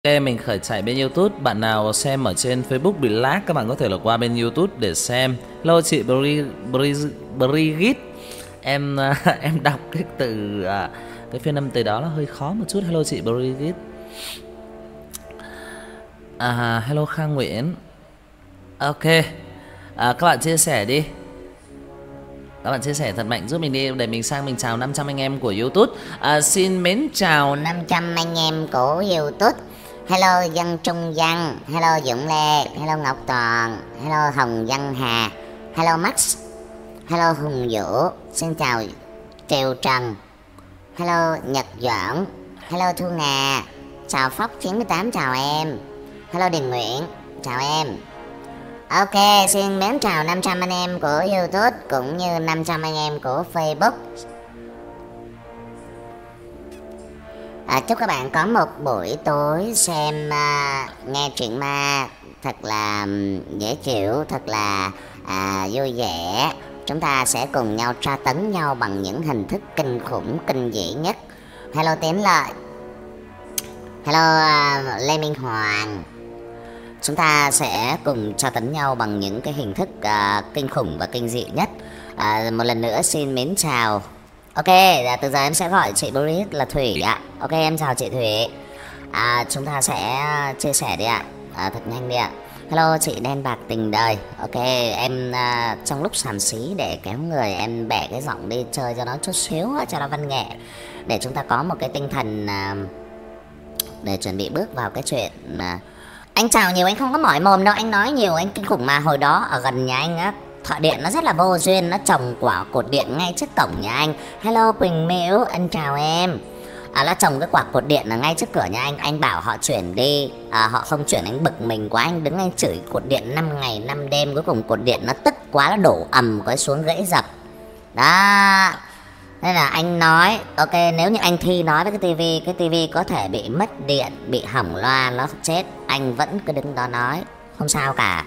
Ok, mình khởi chạy bên YouTube. Bạn nào xem ở trên Facebook bị lag, các bạn có thể là qua bên YouTube để xem. Hello chị Brigitte. Em em đọc cái từ cái phiên âm từ đó là hơi khó một chút. Hello chị Brigitte. Hello Khang Nguyễn. Ok. Các bạn chia sẻ đi. Các bạn chia sẻ thật mạnh giúp mình đi để mình sang mình chào 500 anh em của YouTube. Xin mến chào 500 anh em của YouTube. Hello Dân Trung Văn, hello Dũng Lê, hello Ngọc Toàn, hello Hồng Văn Hà, hello Max, hello Hùng Vũ, xin chào Triều Trần, hello Nhật Doãn, hello Thu Nga, chào Phóc 98, chào em, hello Đình Nguyễn, chào em. Ok, xin mến chào 500 anh em của YouTube cũng như 500 anh em của Facebook. Chúc các bạn có một buổi tối xem nghe truyện ma thật là dễ chịu, thật là vui vẻ. Chúng ta sẽ cùng nhau tra tấn nhau bằng những hình thức kinh khủng, kinh dị nhất. Hello Tiến Lợi, hello Lê Minh Hoàng. Chúng ta sẽ cùng tra tấn nhau bằng những cái hình thức kinh khủng và kinh dị nhất. Một lần nữa xin mến chào. Ok, từ giờ em sẽ gọi chị Boris là Thủy ạ. Ok, em chào chị Thủy. Chúng ta sẽ chia sẻ đi ạ. Thật nhanh đi ạ. Hello chị Đen Bạc Tình Đời. Ok, em trong lúc xàm xí để kéo người em bẻ cái giọng đi chơi cho nó chút xíu, cho nó văn nghệ, để chúng ta có một cái tinh thần để chuẩn bị bước vào cái chuyện. Anh chào nhiều, anh không có mỏi mồm đâu, anh nói nhiều, anh kinh khủng mà. Hồi đó ở gần nhà anh á, thợ điện nó rất là vô duyên, nó trồng quả cột điện ngay trước cổng nhà anh. Hello Quỳnh Miễu, anh chào em. Nó trồng cái quả cột điện ở ngay trước cửa nhà anh bảo họ chuyển đi, họ không chuyển, anh bực mình quá, anh đứng anh chửi cột điện 5 ngày 5 đêm, cuối cùng cột điện nó tức quá, nó đổ ầm cái xuống gãy dập. Đó. Nên là anh nói, ok, nếu như anh Thi nói với cái tivi có thể bị mất điện, bị hỏng loa, nó chết, anh vẫn cứ đứng đó nói, không sao cả.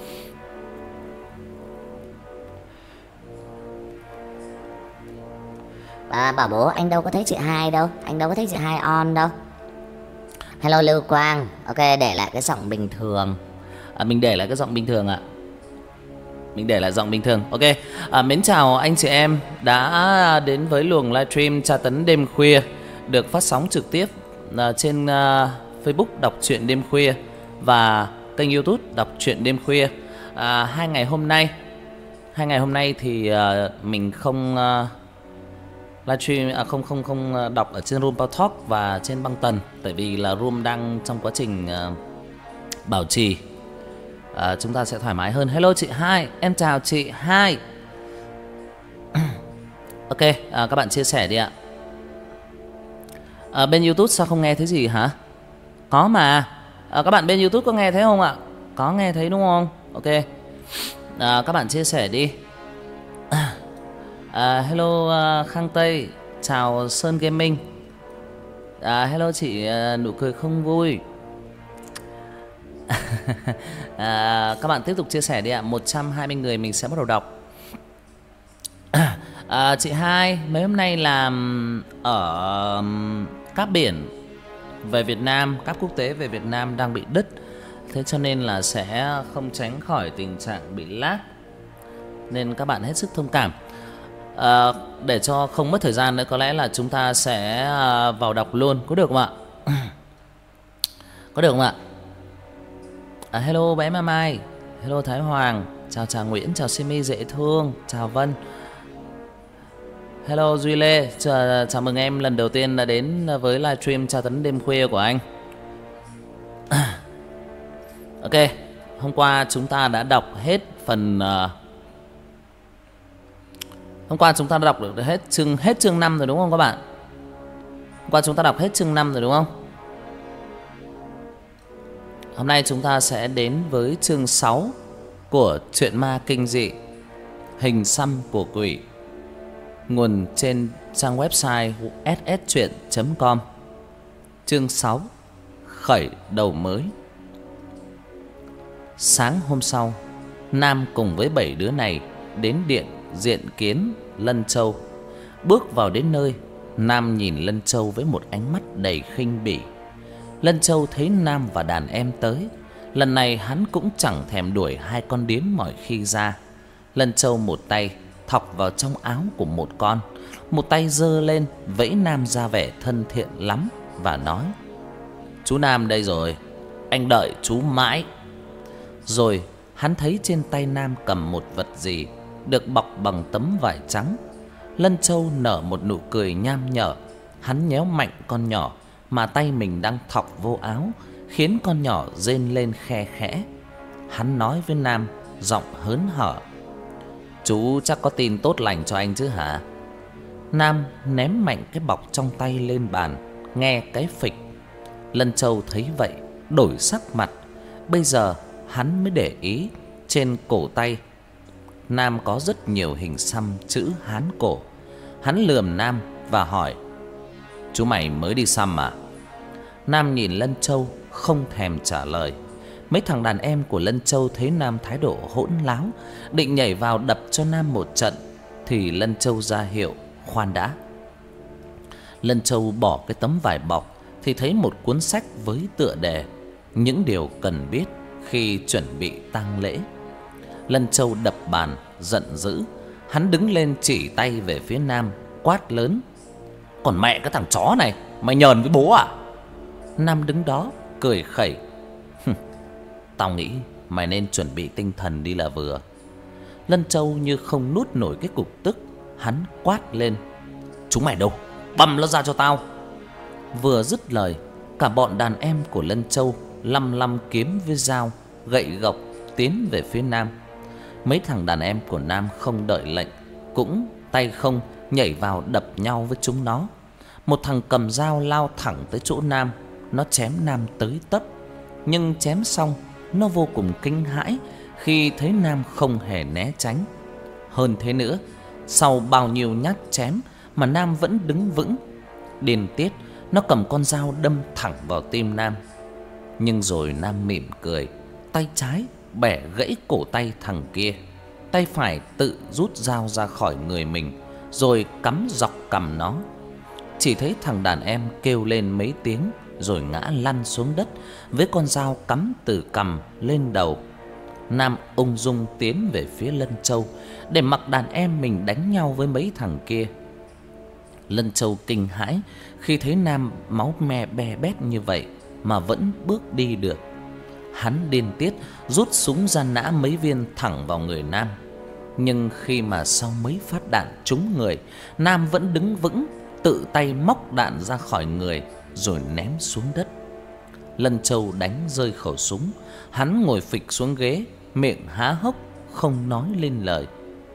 Bảo bố anh đâu có thấy chị Hai đâu, anh đâu có thấy chị Hai on đâu. Hello Lưu Quang. Ok, để lại cái giọng bình thường. Mình để lại cái giọng bình thường ạ. Mình để lại giọng bình thường. Ok, mến chào anh chị em đã đến với luồng livestream tra tấn đêm khuya được phát sóng trực tiếp trên Facebook đọc truyện đêm khuya và kênh YouTube đọc truyện đêm khuya. Hai ngày hôm nay thì mình không livestream, không đọc ở trên Room Power Talk và trên băng tần, tại vì là room đang trong quá trình bảo trì. Chúng ta sẽ thoải mái hơn. Hello chị Hai, em chào chị Hai. Ok, các bạn chia sẻ đi ạ. Bên YouTube sao không nghe thấy gì hả? Có mà. Các bạn bên YouTube có nghe thấy không ạ? Có nghe thấy đúng không? Ok. Các bạn chia sẻ đi. Hello Khang Tây, chào Sơn Gaming. Hello chị nụ cười không vui. Các bạn tiếp tục chia sẻ đi ạ. 120 người mình sẽ bắt đầu đọc. Chị Hai, mấy hôm nay làm ở cáp biển về Việt Nam, cáp quốc tế về Việt Nam đang bị đứt, thế cho nên là sẽ không tránh khỏi tình trạng bị lag, nên các bạn hết sức thông cảm. Để cho không mất thời gian nữa, có lẽ là chúng ta sẽ vào đọc luôn, có được không ạ? Có được không ạ? Hello bé Mai, hello Thái Hoàng, chào Trà Nguyễn, chào Simi dễ thương, chào Vân. Hello Duy Lê, chào mừng em lần đầu tiên đã đến với livestream tra tấn đêm khuya của anh. Ok, hôm qua chúng ta đã đọc hết phần hôm qua chúng ta đã đọc được hết chương 5 rồi đúng không các bạn? Hôm qua chúng ta đọc hết chương 5 rồi đúng không? Hôm nay chúng ta sẽ đến với chương 6 của truyện ma kinh dị Hình xăm của quỷ, nguồn trên trang website sstruyện.com. Chương 6, khởi đầu mới. Sáng hôm sau, Nam cùng với 7 đứa này đến điện diện kiến Lân Châu. Bước vào đến nơi, Nam nhìn Lân Châu với một ánh mắt đầy khinh bỉ. Lân Châu thấy Nam và đàn em tới, lần này hắn cũng chẳng thèm đuổi hai con điếm mọi khi ra. Lân Châu một tay thọc vào trong áo của một con, một tay giơ lên vẫy Nam ra vẻ thân thiện lắm và nói: "Chú Nam đây rồi, anh đợi chú mãi." Rồi hắn thấy trên tay Nam cầm một vật gì được bọc bằng tấm vải trắng. Lân Châu nở một nụ cười nham nhở. Hắn nhéo mạnh con nhỏ mà tay mình đang thọc vô áo, khiến con nhỏ rên lên khe khẽ. Hắn nói với Nam giọng hớn hở: "Chú chắc có tin tốt lành cho anh chứ hả?" Nam ném mạnh cái bọc trong tay lên bàn, nghe cái phịch. Lân Châu thấy vậy đổi sắc mặt. Bây giờ hắn mới để ý trên cổ tay Nam có rất nhiều hình xăm chữ Hán cổ. Hắn lườm Nam và hỏi: "Chú mày mới đi xăm à?" Nam nhìn Lân Châu không thèm trả lời. Mấy thằng đàn em của Lân Châu thấy Nam thái độ hỗn láo, định nhảy vào đập cho Nam một trận, thì Lân Châu ra hiệu khoan đã. Lân Châu bỏ cái tấm vải bọc thì thấy một cuốn sách với tựa đề "Những điều cần biết khi chuẩn bị tang lễ". Lân Châu đập bàn giận dữ. Hắn đứng lên chỉ tay về phía Nam, quát lớn: "Còn mẹ cái thằng chó này, mày nhờn với bố à?" Nam đứng đó cười khẩy: "Tao nghĩ mày nên chuẩn bị tinh thần đi là vừa." Lân Châu như không nuốt nổi cái cục tức, hắn quát lên: "Chúng mày đâu? Băm nó ra cho tao!" Vừa dứt lời, cả bọn đàn em của Lân Châu lăm lăm kiếm với dao, gậy gộc tiến về phía Nam. Mấy thằng đàn em của Nam không đợi lệnh, cũng tay không nhảy vào đập nhau với chúng nó. Một thằng cầm dao lao thẳng tới chỗ Nam, nó chém Nam tới tấp. Nhưng chém xong, nó vô cùng kinh hãi khi thấy Nam không hề né tránh. Hơn thế nữa, sau bao nhiêu nhát chém mà Nam vẫn đứng vững. Điên tiết, nó cầm con dao đâm thẳng vào tim Nam. Nhưng rồi Nam mỉm cười, tay trái bẻ gãy cổ tay thằng kia, tay phải tự rút dao ra khỏi người mình, rồi cắm dọc cằm nó. Chỉ thấy thằng đàn em kêu lên mấy tiếng rồi ngã lăn xuống đất với con dao cắm từ cằm lên đầu. Nam ung dung tiến về phía Lân Châu để mặc đàn em mình đánh nhau với mấy thằng kia. Lân Châu kinh hãi khi thấy Nam máu me be bét như vậy mà vẫn bước đi được. Hắn điên tiết rút súng ra nã mấy viên thẳng vào người Nam. Nhưng khi mà sau mấy phát đạn trúng người, Nam vẫn đứng vững, tự tay móc đạn ra khỏi người rồi ném xuống đất. Lân Châu đánh rơi khẩu súng, hắn ngồi phịch xuống ghế, miệng há hốc không nói lên lời.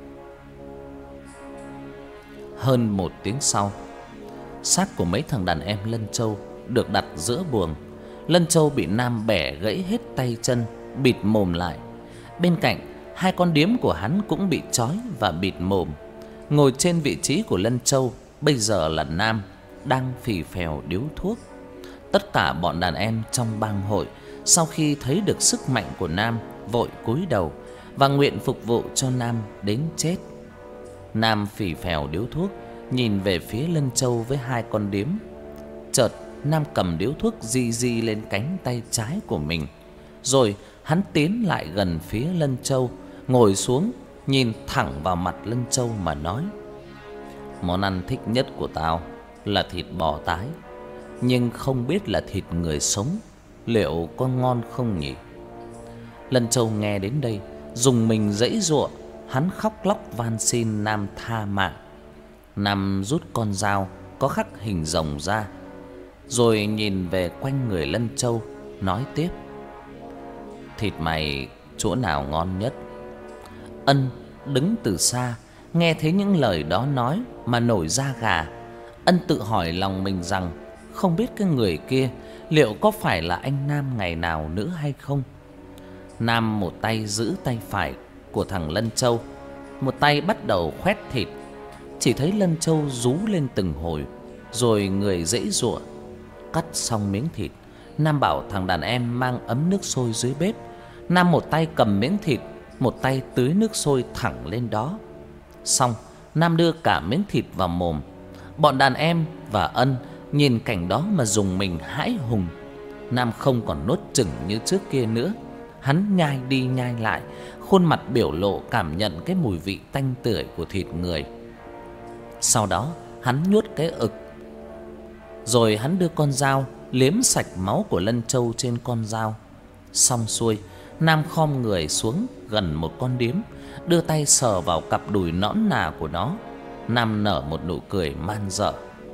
Hơn 1 tiếng sau, xác của mấy thằng đàn em Lân Châu được đặt giữa buồng. Lân Châu bị Nam bẻ gãy hết tay chân, bịt mồm lại. Bên cạnh, hai con điếm của hắn cũng bị trói và bịt mồm. Ngồi trên vị trí của Lân Châu bây giờ là Nam, đang phì phèo điếu thuốc. Tất cả bọn đàn em trong bang hội sau khi thấy được sức mạnh của Nam vội cúi đầu và nguyện phục vụ cho Nam đến chết. Nam phì phèo điếu thuốc, nhìn về phía Lân Châu với hai con điếm. Chợt Nam cầm điếu thuốc di di lên cánh tay trái của mình. Rồi hắn tiến lại gần phía Lân Châu, ngồi xuống, nhìn thẳng vào mặt Lân Châu mà nói: "Món ăn thích nhất của tao là thịt bò tái, nhưng không biết là thịt người sống liệu có ngon không nhỉ?" Lân Châu nghe đến đây dùng mình giãy giụa, hắn khóc lóc van xin Nam tha mạng. Nam rút con dao có khắc hình rồng ra, rồi nhìn về quanh người Lân Châu, nói tiếp: "Thịt mày chỗ nào ngon nhất?" Ân đứng từ xa, nghe thấy những lời đó nói mà nổi da gà. Ân tự hỏi lòng mình rằng không biết cái người kia liệu có phải là anh Nam ngày nào nữa hay không. Nam một tay giữ tay phải của thằng Lân Châu, một tay bắt đầu khoét thịt. Chỉ thấy Lân Châu rú lên từng hồi, rồi người giãy giụa. Cắt xong miếng thịt, Nam bảo thằng đàn em mang ấm nước sôi dưới bếp. Nam một tay cầm miếng thịt, một tay tưới nước sôi thẳng lên đó. Xong, Nam đưa cả miếng thịt vào mồm. Bọn đàn em và Ân nhìn cảnh đó mà rùng mình hãi hùng. Nam không còn nuốt chửng như trước kia nữa. Hắn nhai đi nhai lại, khuôn mặt biểu lộ cảm nhận cái mùi vị tanh tưởi của thịt người. Sau đó hắn nuốt cái ực, rồi hắn đưa con dao liếm sạch máu của lân trâu trên con dao. Xong xuôi, Nam khom người xuống gần một con điếm, đưa tay sờ vào cặp đùi nõn nà của nó. Nam nở một nụ cười man dợ.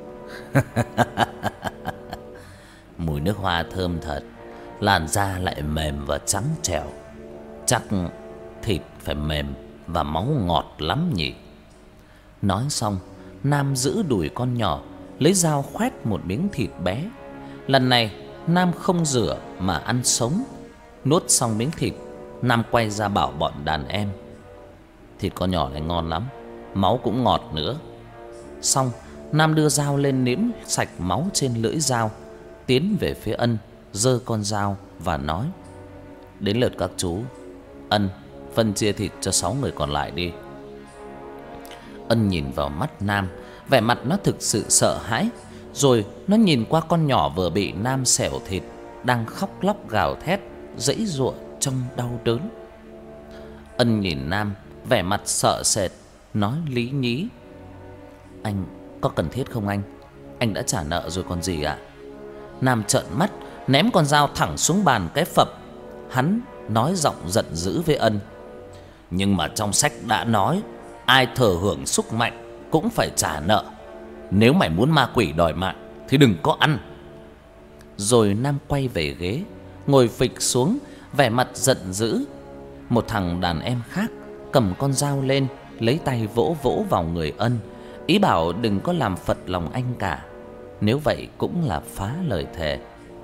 Mùi nước hoa thơm thật, làn da lại mềm và trắng trẻo. Chắc thịt phải mềm và máu ngọt lắm nhỉ. Nói xong, Nam giữ đùi con nhỏ, lấy dao khoét một miếng thịt bé. Lần này Nam không rửa mà ăn sống. Nuốt xong miếng thịt, Nam quay ra bảo bọn đàn em: thịt con nhỏ này ngon lắm, máu cũng ngọt nữa. Xong, Nam đưa dao lên nếm sạch máu trên lưỡi dao, tiến về phía Ân, giơ con dao và nói: đến lượt các chú. Ân, phân chia thịt cho 6 người còn lại đi. Ân nhìn vào mắt Nam, vẻ mặt nó thực sự sợ hãi. Rồi nó nhìn qua con nhỏ vừa bị Nam xẻo thịt, đang khóc lóc gào thét, giãy giụa trong đau đớn. Ân nhìn Nam, vẻ mặt sợ sệt, nói lý nhí: anh có cần thiết không anh? Anh đã trả nợ rồi còn gì ạ? Nam trợn mắt, ném con dao thẳng xuống bàn cái phập. Hắn nói giọng giận dữ với Ân: nhưng mà trong sách đã nói, ai thừa hưởng sức mạnh cũng phải trả nợ. Nếu mày muốn ma quỷ đòi mạng thì đừng có ăn. Rồi Nam quay về ghế, ngồi phịch xuống, vẻ mặt giận dữ. Một thằng đàn em khác cầm con dao lên, lấy tay vỗ vỗ vào người Ân, ý bảo đừng có làm phật lòng anh cả, nếu vậy cũng là phá lời thề.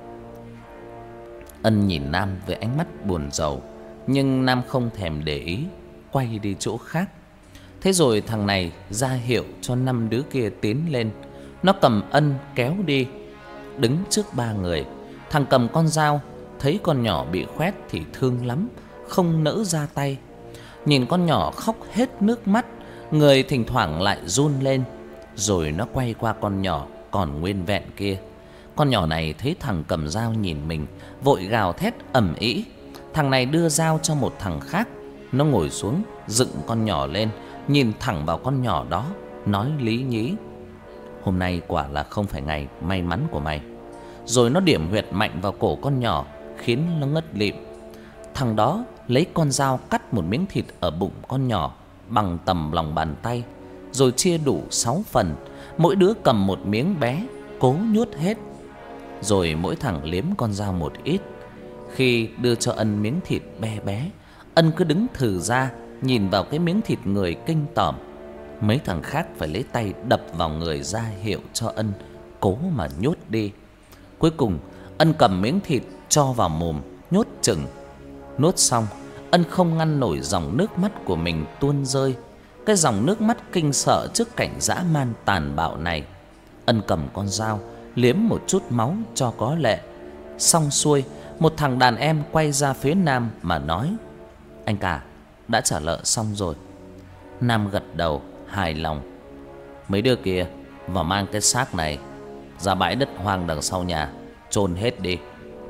Ân nhìn Nam với ánh mắt buồn rầu, nhưng Nam không thèm để ý, quay đi chỗ khác. Thế rồi thằng này ra hiệu cho 5 đứa kia tiến lên. Nó cầm Ân kéo đi. Đứng trước 3 người, thằng cầm con dao thấy con nhỏ bị khoét thì thương lắm, không nỡ ra tay. Nhìn con nhỏ khóc hết nước mắt, người thỉnh thoảng lại run lên. Rồi nó quay qua con nhỏ còn nguyên vẹn kia. Con nhỏ này thấy thằng cầm dao nhìn mình, vội gào thét ầm ĩ. Thằng này đưa dao cho một thằng khác. Nó ngồi xuống, dựng con nhỏ lên, nhìn thẳng vào con nhỏ đó, nói lý nhí: hôm nay quả là không phải ngày may mắn của mày. Rồi nó điểm huyệt mạnh vào cổ con nhỏ, khiến nó ngất lịm. Thằng đó lấy con dao cắt một miếng thịt ở bụng con nhỏ bằng tầm lòng bàn tay, rồi chia đủ 6 phần, mỗi đứa cầm một miếng bé, cố nhốt hết. Rồi mỗi thằng liếm con dao một ít. Khi đưa cho Ân miếng thịt bé bé, Ân cứ đứng thừ ra, nhìn vào cái miếng thịt người kinh tởm. Mấy thằng khác phải lấy tay đập vào người ra hiệu cho Ân cố mà nhốt đi. Cuối cùng Ân cầm miếng thịt cho vào mồm, nhốt chừng. Nuốt xong, Ân không ngăn nổi dòng nước mắt của mình tuôn rơi. Cái dòng nước mắt kinh sợ trước cảnh dã man tàn bạo này. Ân cầm con dao, liếm một chút máu cho có lệ. Xong xuôi, một thằng đàn em quay ra phía Nam mà nói: anh cả, đã trả nợ xong rồi. Nam gật đầu hài lòng. Mấy đứa kia vào mang cái xác này ra bãi đất hoang đằng sau nhà, chôn hết đi.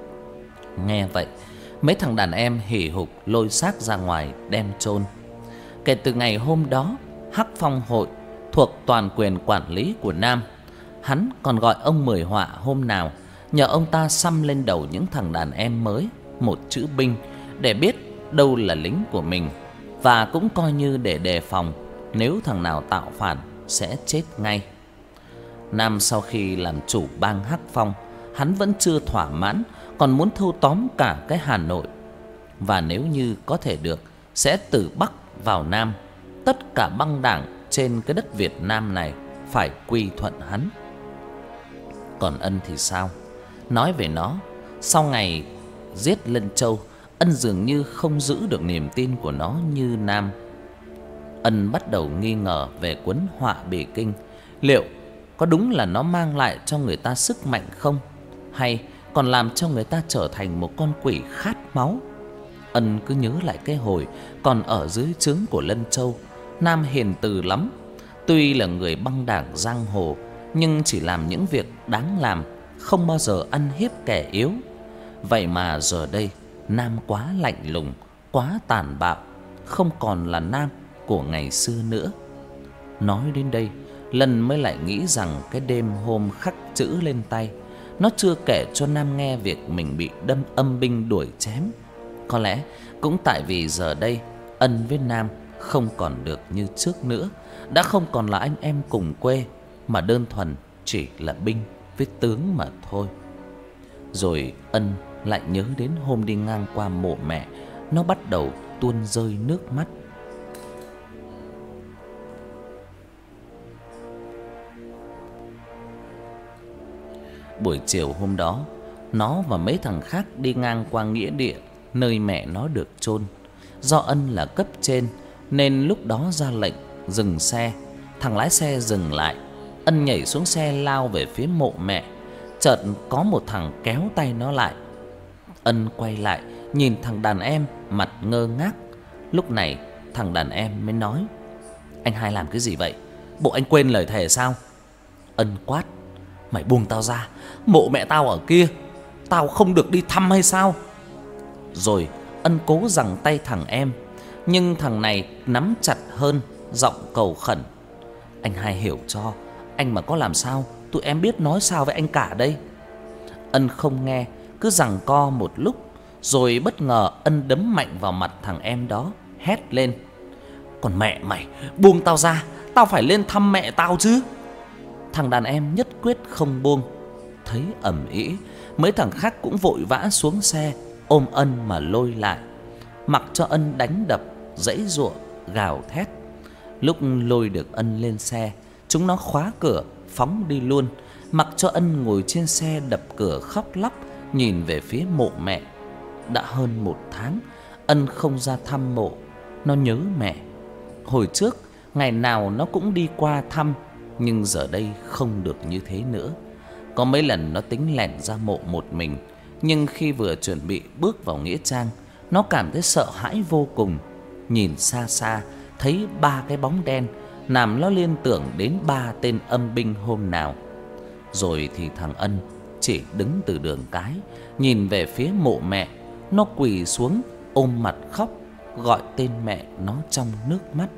Nghe vậy, mấy thằng đàn em hì hục lôi xác ra ngoài đem chôn. Kể từ ngày hôm đó, Hắc Phong hội thuộc toàn quyền quản lý của Nam. Hắn còn gọi ông Mười Họa hôm nào, nhờ ông ta xăm lên đầu những thằng đàn em mới một chữ binh, để biết đâu là lính của mình, và cũng coi như để đề phòng nếu thằng nào tạo phản sẽ chết ngay. Nam sau khi làm chủ bang Hắc Phong, hắn vẫn chưa thỏa mãn, còn muốn thâu tóm cả cái Hà Nội. Và nếu như có thể được, sẽ từ Bắc vào Nam, tất cả băng đảng trên cái đất Việt Nam này phải quy thuận hắn. Còn Ân thì sao? Nói về nó, sau ngày giết Lân Châu, Ân dường như không giữ được niềm tin của nó như Nam. Ân bắt đầu nghi ngờ về cuốn Họa Bì Kinh. Liệu có đúng là nó mang lại cho người ta sức mạnh không? Hay còn làm cho người ta trở thành một con quỷ khát máu? Ân cứ nhớ lại cái hồi còn ở dưới trướng của Lân Châu, Nam hiền từ lắm. Tuy là người băng đảng giang hồ, nhưng chỉ làm những việc đáng làm, không bao giờ ăn hiếp kẻ yếu. Vậy mà giờ đây Nam quá lạnh lùng, quá tàn bạo, không còn là Nam của ngày xưa nữa. Nói đến đây, Lân mới lại nghĩ rằng cái đêm hôm khắc chữ lên tay, nó chưa kể cho Nam nghe việc mình bị đâm âm binh đuổi chém. Có lẽ cũng tại vì giờ đây Ân với Nam không còn được như trước nữa, đã không còn là anh em cùng quê, mà đơn thuần chỉ là binh với tướng mà thôi. Rồi Ân lại nhớ đến hôm đi ngang qua mộ mẹ, nó bắt đầu tuôn rơi nước mắt. Buổi chiều hôm đó, nó và mấy thằng khác đi ngang qua nghĩa địa nơi mẹ nó được chôn. Do Ân là cấp trên nên lúc đó ra lệnh dừng xe. Thằng lái xe dừng lại, Ân nhảy xuống xe lao về phía mộ mẹ. Chợt có một thằng kéo tay nó lại. Ân quay lại nhìn thằng đàn em mặt ngơ ngác. Lúc này thằng đàn em mới nói: "Anh hai làm cái gì vậy? Bộ anh quên lời thề sao?" Ân quát: "Mày buông tao ra, mộ mẹ tao ở kia, tao không được đi thăm hay sao?" Rồi Ân cố giằng tay thằng em, nhưng thằng này nắm chặt hơn, giọng cầu khẩn: "Anh hai hiểu cho, anh mà có làm sao, tụi em biết nói sao với anh cả đây." Ân không nghe, cứ giằng co một lúc, rồi bất ngờ Ân đấm mạnh vào mặt thằng em đó, hét lên: "Còn mẹ mày, buông tao ra, tao phải lên thăm mẹ tao chứ." Thằng đàn em nhất quyết không buông. Thấy ầm ĩ, mấy thằng khác cũng vội vã xuống xe ôm Ân mà lôi lại, mặc cho Ân đánh đập, giãy giụa, gào thét. Lúc lôi được Ân lên xe, chúng nó khóa cửa phóng đi luôn, mặc cho Ân ngồi trên xe đập cửa khóc lóc nhìn về phía mộ mẹ. Đã hơn 1 tháng Ân không ra thăm mộ, nó nhớ mẹ. Hồi trước ngày nào nó cũng đi qua thăm, nhưng giờ đây không được như thế nữa. Có mấy lần nó tính lẻn ra mộ một mình, nhưng khi vừa chuẩn bị bước vào nghĩa trang, nó cảm thấy sợ hãi vô cùng. Nhìn xa xa thấy 3 cái bóng đen, làm nó liên tưởng đến 3 tên âm binh hôm nào. Rồi thì thằng Ân chỉ đứng từ đường cái, nhìn về phía mộ mẹ. Nó quỳ xuống ôm mặt khóc, gọi tên mẹ nó trong nước mắt.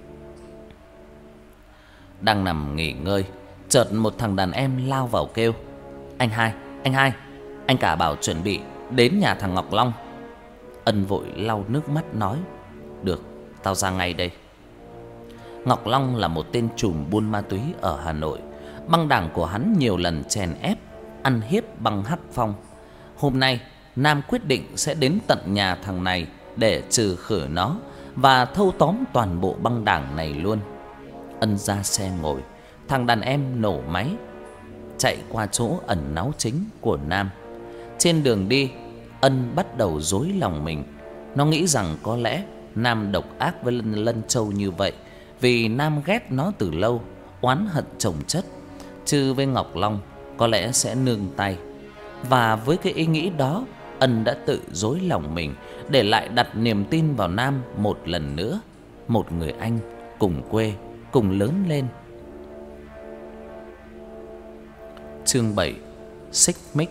Đang nằm nghỉ ngơi, chợt một thằng đàn em lao vào kêu: anh hai, anh cả bảo chuẩn bị đến nhà thằng Ngọc Long." Ân vội lau nước mắt nói: "Được, tao ra ngay đây." Ngọc Long là một tên trùm buôn ma túy ở Hà Nội. Băng đảng của hắn nhiều lần chèn ép, ăn hiếp băng Hắc Phong. Hôm nay Nam quyết định sẽ đến tận nhà thằng này để trừ khử nó và thâu tóm toàn bộ băng đảng này luôn. Ân ra xe ngồi, thằng đàn em nổ máy chạy qua chỗ ẩn náu chính của Nam. Trên đường đi, Ân bắt đầu rối lòng mình. Nó nghĩ rằng có lẽ Nam độc ác với Lân Châu như vậy vì Nam ghét nó từ lâu, oán hận chồng chất, chứ với Ngọc Long có lẽ sẽ nương tay. Và với cái ý nghĩ đó, Ân đã tự rối lòng mình để lại đặt niềm tin vào Nam một lần nữa, một người anh cùng quê, cùng lớn lên. Chương 7: Xích mích.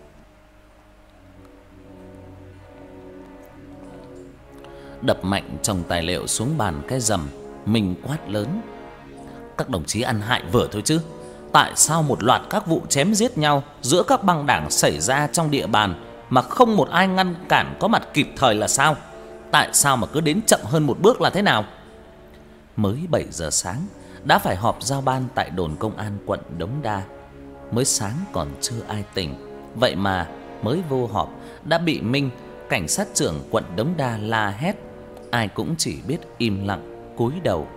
Đập mạnh chồng tài liệu xuống bàn cái rầm, mình quát lớn: "Các đồng chí ăn hại vừa thôi chứ. Tại sao một loạt các vụ chém giết nhau giữa các băng đảng xảy ra trong địa bàn mà không một ai ngăn cản có mặt kịp thời là sao? Tại sao mà cứ đến chậm hơn một bước là thế nào?" Mới 7 giờ sáng đã phải họp giao ban tại đồn công an quận Đống Đa. Mới sáng còn chưa ai tỉnh, vậy mà mới vô họp đã bị Minh, cảnh sát trưởng quận Đống Đa la hét. Ai cũng chỉ biết im lặng cúi đầu.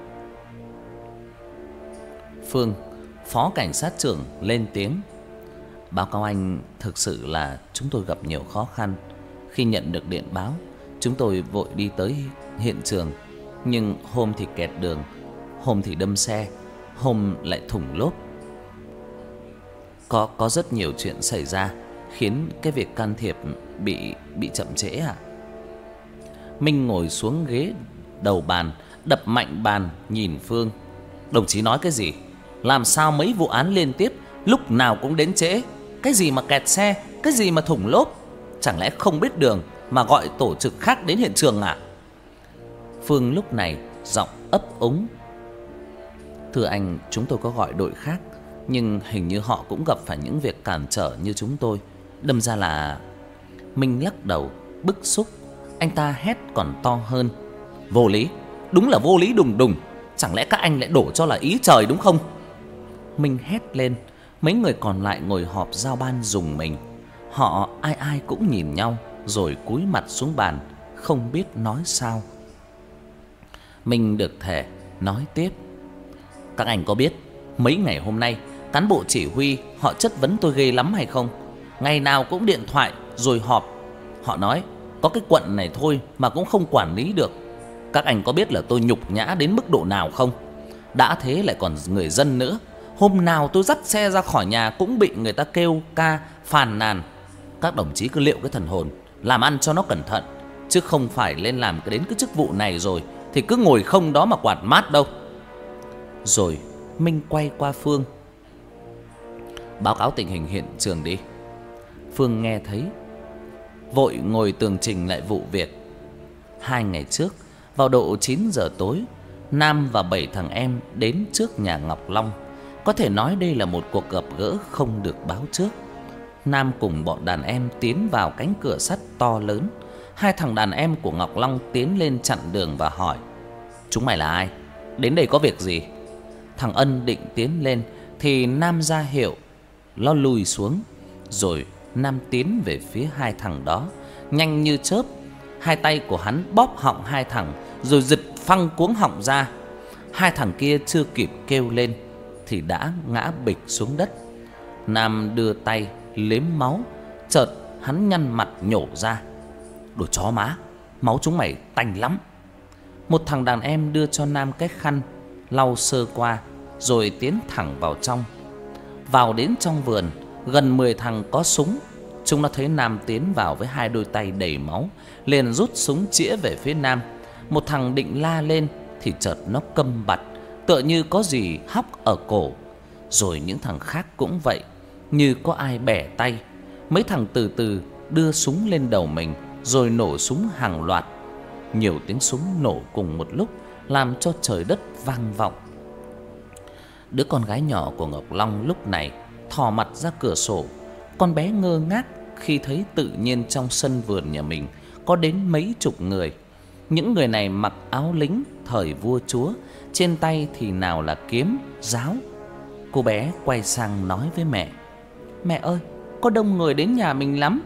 Phương, phó cảnh sát trưởng lên tiếng: "Báo cáo anh, thực sự là chúng tôi gặp nhiều khó khăn. Khi nhận được điện báo, chúng tôi vội đi tới hiện trường, nhưng hôm thì kẹt đường, hôm thì đâm xe, hôm lại thủng lốp. Có rất nhiều chuyện xảy ra khiến cái việc can thiệp bị chậm trễ ạ." Minh ngồi xuống ghế đầu bàn, đập mạnh bàn nhìn Phương: "Đồng chí nói cái gì? Làm sao mấy vụ án liên tiếp lúc nào cũng đến trễ? Cái gì mà kẹt xe, cái gì mà thủng lốp? Chẳng lẽ không biết đường mà gọi tổ trực khác đến hiện trường à? Phương lúc này giọng ấp úng: "Thưa anh, chúng tôi có gọi đội khác, nhưng hình như họ cũng gặp phải những việc cản trở như chúng tôi. Đâm ra là..." Minh lắc đầu, bức xúc. Anh ta hét còn to hơn: "Vô lý, đúng là vô lý đùng đùng. Chẳng lẽ các anh lại đổ cho là ý trời đúng không?" Minh hét lên. Mấy người còn lại ngồi họp giao ban rùng mình. Họ ai ai cũng nhìn nhau rồi cúi mặt xuống bàn, không biết nói sao. Minh được thể nói tiếp: "Các anh có biết mấy ngày hôm nay cán bộ chỉ huy họ chất vấn tôi ghê lắm hay không? Ngày nào cũng điện thoại rồi họp. Họ nói có cái quận này thôi mà cũng không quản lý được. Các anh có biết là tôi nhục nhã đến mức độ nào không? Đã thế lại còn người dân nữa. Hôm nào tôi dắt xe ra khỏi nhà cũng bị người ta kêu ca phàn nàn. Các đồng chí cứ liệu cái thần hồn, làm ăn cho nó cẩn thận, chứ không phải lên làm đến cái chức vụ này rồi thì cứ ngồi không đó mà quạt mát đâu." Rồi Minh quay qua Phương: "Báo cáo tình hình hiện trường đi." Phương nghe thấy vội ngồi tường trình lại vụ việc. 2 ngày trước, vào độ 9 giờ tối, Nam và 7 thằng em đến trước nhà Ngọc Long. Có thể nói đây là một cuộc gặp gỡ không được báo trước. Nam cùng bọn đàn em tiến vào cánh cửa sắt to lớn. 2 thằng đàn em của Ngọc Long tiến lên chặn đường và hỏi: "Chúng mày là ai? Đến đây có việc gì?" Thằng Ân định tiến lên thì Nam ra hiệu nó lùi xuống. Rồi Nam tiến về phía 2 thằng đó, nhanh như chớp. 2 tay của hắn bóp họng 2 thằng rồi giật phăng cuống họng ra. 2 thằng kia chưa kịp kêu lên thì đã ngã bịch xuống đất. Nam đưa tay liếm máu, chợt hắn nhăn mặt nhổ ra: "Đồ chó má, máu chúng mày tanh lắm." Một thằng đàn em đưa cho Nam cái khăn lau sơ qua rồi tiến thẳng vào trong. Vào đến trong vườn, gần 10 thằng có súng. Chúng nó thấy Nam tiến vào với 2 đôi tay đầy máu, liền rút súng chĩa về phía Nam. Một thằng định la lên thì chợt nó câm bặt, tựa như có gì hóc ở cổ. Rồi những thằng khác cũng vậy, như có ai bẻ tay. Mấy thằng từ từ đưa súng lên đầu mình rồi nổ súng hàng loạt. Nhiều tiếng súng nổ cùng một lúc làm cho trời đất vang vọng. Đứa con gái nhỏ của Ngọc Long lúc này thò mặt ra cửa sổ. Con bé ngơ ngác khi thấy tự nhiên trong sân vườn nhà mình có đến mấy chục người. Những người này mặc áo lính thời vua chúa, trên tay thì nào là kiếm, giáo. Cô bé quay sang nói với mẹ: "Mẹ ơi, có đông người đến nhà mình lắm."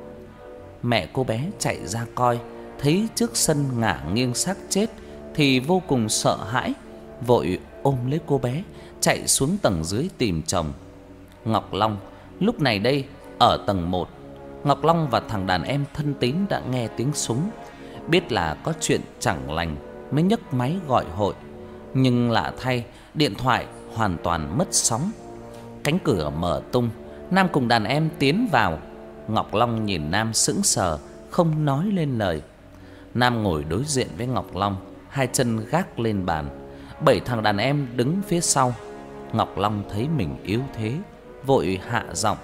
Mẹ cô bé chạy ra coi, thấy trước sân ngả nghiêng xác chết thì vô cùng sợ hãi, vội ôm lấy cô bé chạy xuống tầng dưới tìm chồng. Ngọc Long lúc này đây ở tầng 1. Ngọc Long và thằng đàn em thân tín đã nghe tiếng súng, biết là có chuyện chẳng lành mới nhấc máy gọi hội. Nhưng lạ thay, điện thoại hoàn toàn mất sóng. Cánh cửa mở tung, Nam cùng đàn em tiến vào. Ngọc Long nhìn Nam sững sờ, không nói lên lời. Nam ngồi đối diện với Ngọc Long, 2 chân gác lên bàn. 7 thằng đàn em đứng phía sau. Ngọc Long thấy mình yếu thế, vội hạ giọng: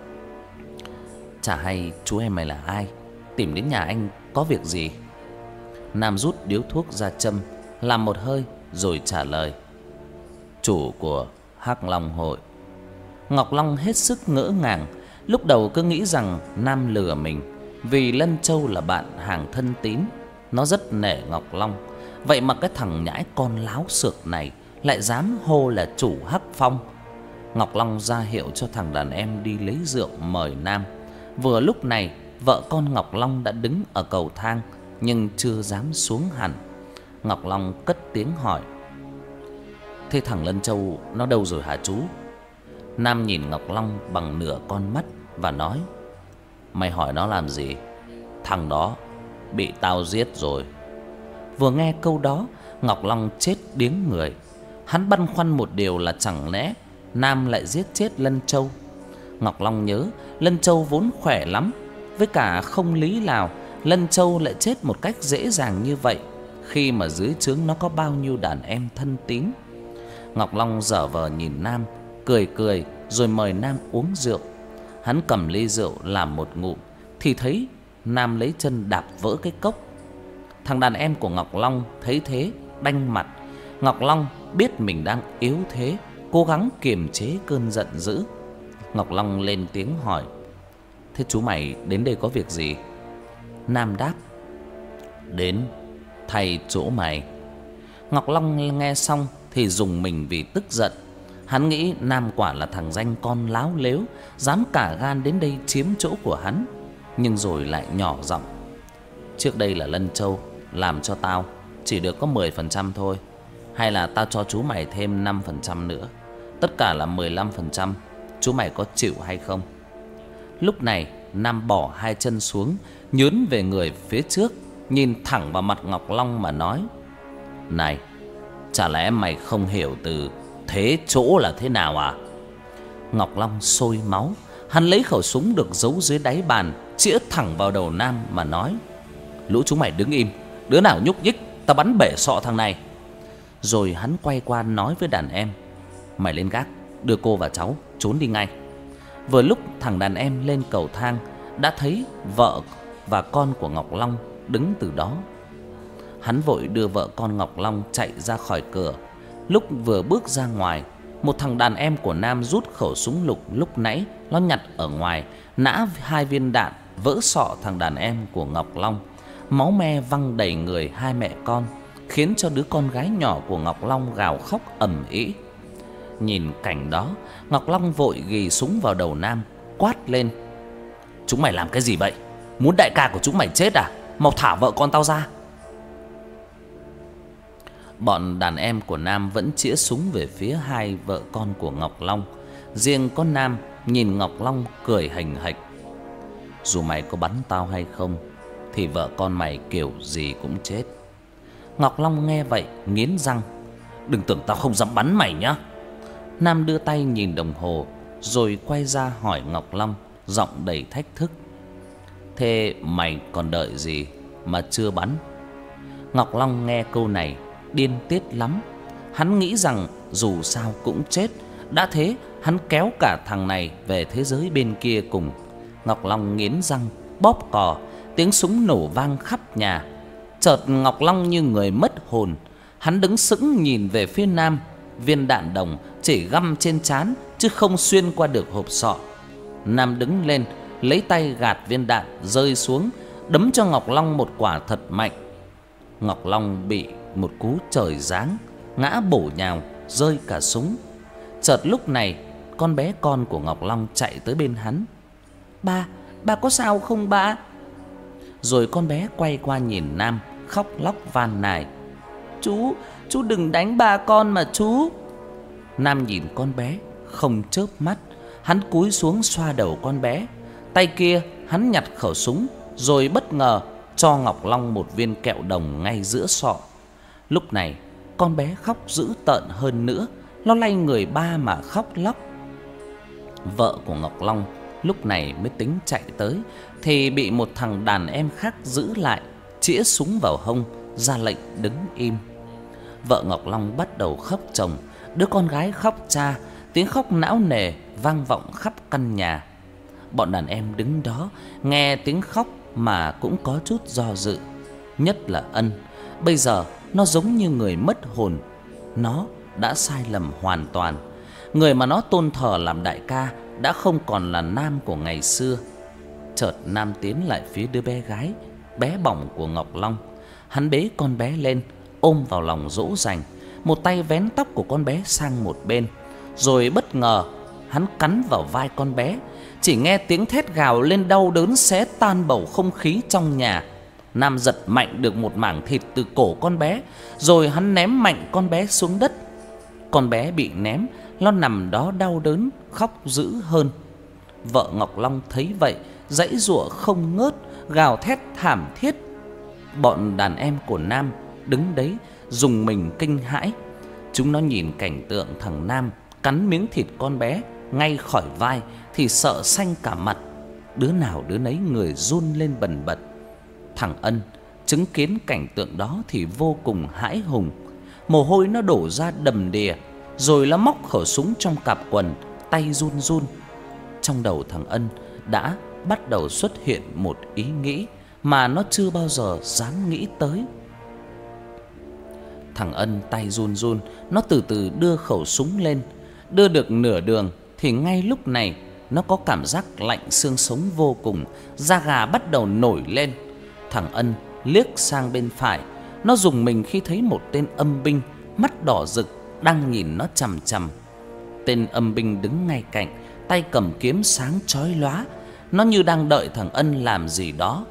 "Chả hay chú em mày là ai, tìm đến nhà anh có việc gì?" Nam rút điếu thuốc ra châm, làm một hơi rồi trả lời: "Chủ của Hắc Long hội." Ngọc Long hết sức ngỡ ngàng. Lúc đầu cứ nghĩ rằng Nam lừa mình, vì Lân Châu là bạn hàng thân tín. Nó rất nể Ngọc Long. Vậy mà cái thằng nhãi con láo xược này lại dám hô là chủ Hắc Phong. Ngọc Long ra hiệu cho thằng đàn em đi lấy rượu mời Nam. Vừa lúc này vợ con Ngọc Long đã đứng ở cầu thang nhưng chưa dám xuống hẳn. Ngọc Long cất tiếng hỏi: "Thế thằng Lân Châu nó đâu rồi hả chú?" Nam nhìn Ngọc Long bằng nửa con mắt và nói: "Mày hỏi nó làm gì? Thằng đó bị tao giết rồi." Vừa nghe câu đó, Ngọc Long chết điếng người. Hắn băn khoăn một điều là chẳng lẽ Nam lại giết chết Lân Châu. Ngọc Long nhớ Lân Châu vốn khỏe lắm, với cả không lý nào Lân Châu lại chết một cách dễ dàng như vậy, khi mà dưới trướng nó có bao nhiêu đàn em thân tín. Ngọc Long dở vờ nhìn Nam, cười cười rồi mời Nam uống rượu. Hắn cầm ly rượu làm một ngụm thì thấy Nam lấy chân đạp vỡ cái cốc. Thằng đàn em của Ngọc Long thấy thế đanh mặt. Ngọc Long biết mình đang yếu thế, cố gắng kiềm chế cơn giận dữ. Ngọc Long lên tiếng hỏi: "Thế chú mày đến đây có việc gì?" Nam đáp: "Đến thay chỗ mày." Ngọc Long nghe xong thì rùng mình vì tức giận. Hắn nghĩ Nam quả là thằng danh con láo lếu, dám cả gan đến đây chiếm chỗ của hắn. Nhưng rồi lại nhỏ giọng: "Trước đây là Lân Châu làm cho tao chỉ được có 10% thôi. Hay là tao cho chú mày thêm 5% nữa, tất cả là 15%. Chú mày có chịu hay không?" Lúc này Nam bỏ hai chân xuống, nhướn về người phía trước, nhìn thẳng vào mặt Ngọc Long mà nói: "Này, chả lẽ mày không hiểu từ thế chỗ là thế nào à?" Ngọc Long sôi máu. Hắn lấy khẩu súng được giấu dưới đáy bàn, chĩa thẳng vào đầu Nam mà nói: "Lũ chúng mày đứng im, đứa nào nhúc nhích tao bắn bể sọ thằng này." Rồi hắn quay qua nói với đàn em: "Mày lên gác, đưa cô và cháu trốn đi ngay." Vừa lúc thằng đàn em lên cầu thang, đã thấy vợ và con của Ngọc Long đứng từ đó. Hắn vội đưa vợ con Ngọc Long chạy ra khỏi cửa. Lúc vừa bước ra ngoài, một thằng đàn em của Nam rút khẩu súng lục lúc nãy nó nhặt ở ngoài, nã 2 viên đạn vỡ sọ thằng đàn em của Ngọc Long. Máu me văng đầy người hai mẹ con, khiến cho đứa con gái nhỏ của Ngọc Long gào khóc ầm ĩ. Nhìn cảnh đó, Ngọc Long vội ghì súng vào đầu Nam, quát lên: "Chúng mày làm cái gì vậy? Muốn đại ca của chúng mày chết à? Mau thả vợ con tao ra." Bọn đàn em của Nam vẫn chĩa súng về phía hai vợ con của Ngọc Long. Riêng con Nam nhìn Ngọc Long cười hềnh hệch: "Dù mày có bắn tao hay không thì vợ con mày kiểu gì cũng chết." Ngọc Long nghe vậy nghiến răng: "Đừng tưởng tao không dám bắn mày nhá." Nam đưa tay nhìn đồng hồ, rồi quay ra hỏi Ngọc Long, giọng đầy thách thức: "Thế mày còn đợi gì mà chưa bắn?" Ngọc Long nghe câu này điên tiết lắm. Hắn nghĩ rằng dù sao cũng chết. Đã thế hắn kéo cả thằng này về thế giới bên kia cùng. Ngọc Long nghiến răng bóp cò, tiếng súng nổ vang khắp nhà. Chợt Ngọc Long như người mất hồn. Hắn đứng sững nhìn về phía Nam. Viên đạn đồng chỉ găm trên trán chứ không xuyên qua được hộp sọ. Nam đứng lên, lấy tay gạt viên đạn rơi xuống, đấm cho Ngọc Long một quả thật mạnh. Ngọc Long bị một cú trời giáng, ngã bổ nhào, rơi cả súng. Chợt lúc này, con bé con của Ngọc Long chạy tới bên hắn: Ba có sao không ba?" Rồi con bé quay qua nhìn Nam, khóc lóc van nài: Chú đừng đánh ba con mà chú." Nam nhìn con bé không chớp mắt. Hắn cúi xuống xoa đầu con bé. Tay kia hắn nhặt khẩu súng, rồi bất ngờ cho Ngọc Long một viên kẹo đồng ngay giữa sọ. Lúc này con bé khóc dữ tợn hơn nữa, nó lay người ba mà khóc lóc. Vợ của Ngọc Long lúc này mới tính chạy tới, thì bị một thằng đàn em khác giữ lại, chĩa súng vào hông, ra lệnh đứng im. Vợ Ngọc Long bắt đầu khóc chồng, đứa con gái khóc cha, tiếng khóc não nề vang vọng khắp căn nhà. Bọn đàn em đứng đó nghe tiếng khóc mà cũng có chút do dự. Nhất là Ân, bây giờ nó giống như người mất hồn. Nó đã sai lầm hoàn toàn. Người mà nó tôn thờ làm đại ca đã không còn là Nam của ngày xưa. Chợt Nam tiến lại phía đứa bé gái bé bỏng của Ngọc Long. Hắn bế con bé lên, ôm vào lòng dỗ dành, một tay vén tóc của con bé sang một bên. Rồi bất ngờ hắn cắn vào vai con bé. Chỉ nghe tiếng thét gào lên đau đớn xé tan bầu không khí trong nhà. Nam giật mạnh được một mảng thịt từ cổ con bé, rồi hắn ném mạnh con bé xuống đất. Con bé bị ném, nó nằm đó đau đớn, khóc dữ hơn. Vợ Ngọc Long thấy vậy, giãy giụa không ngớt, gào thét thảm thiết. Bọn đàn em của Nam đứng đấy rùng mình kinh hãi. Chúng nó nhìn cảnh tượng thằng Nam cắn miếng thịt con bé ngay khỏi vai thì sợ xanh cả mặt. Đứa nào đứa nấy người run lên bần bật. Thằng Ân chứng kiến cảnh tượng đó thì vô cùng hãi hùng. Mồ hôi nó đổ ra đầm đìa. Rồi nó móc khẩu súng trong cặp quần, tay run run. Trong đầu thằng Ân đã bắt đầu xuất hiện một ý nghĩ mà nó chưa bao giờ dám nghĩ tới. Thằng Ân tay run run, nó từ từ đưa khẩu súng lên. Đưa được nửa đường thì ngay lúc này nó có cảm giác lạnh xương sống vô cùng, da gà bắt đầu nổi lên. Thằng Ân liếc sang bên phải, nó rùng mình khi thấy một tên âm binh mắt đỏ rực đang nhìn nó chằm chằm. Tên âm binh đứng ngay cạnh, tay cầm kiếm sáng chói lóa, nó như đang đợi thằng Ân làm gì đó.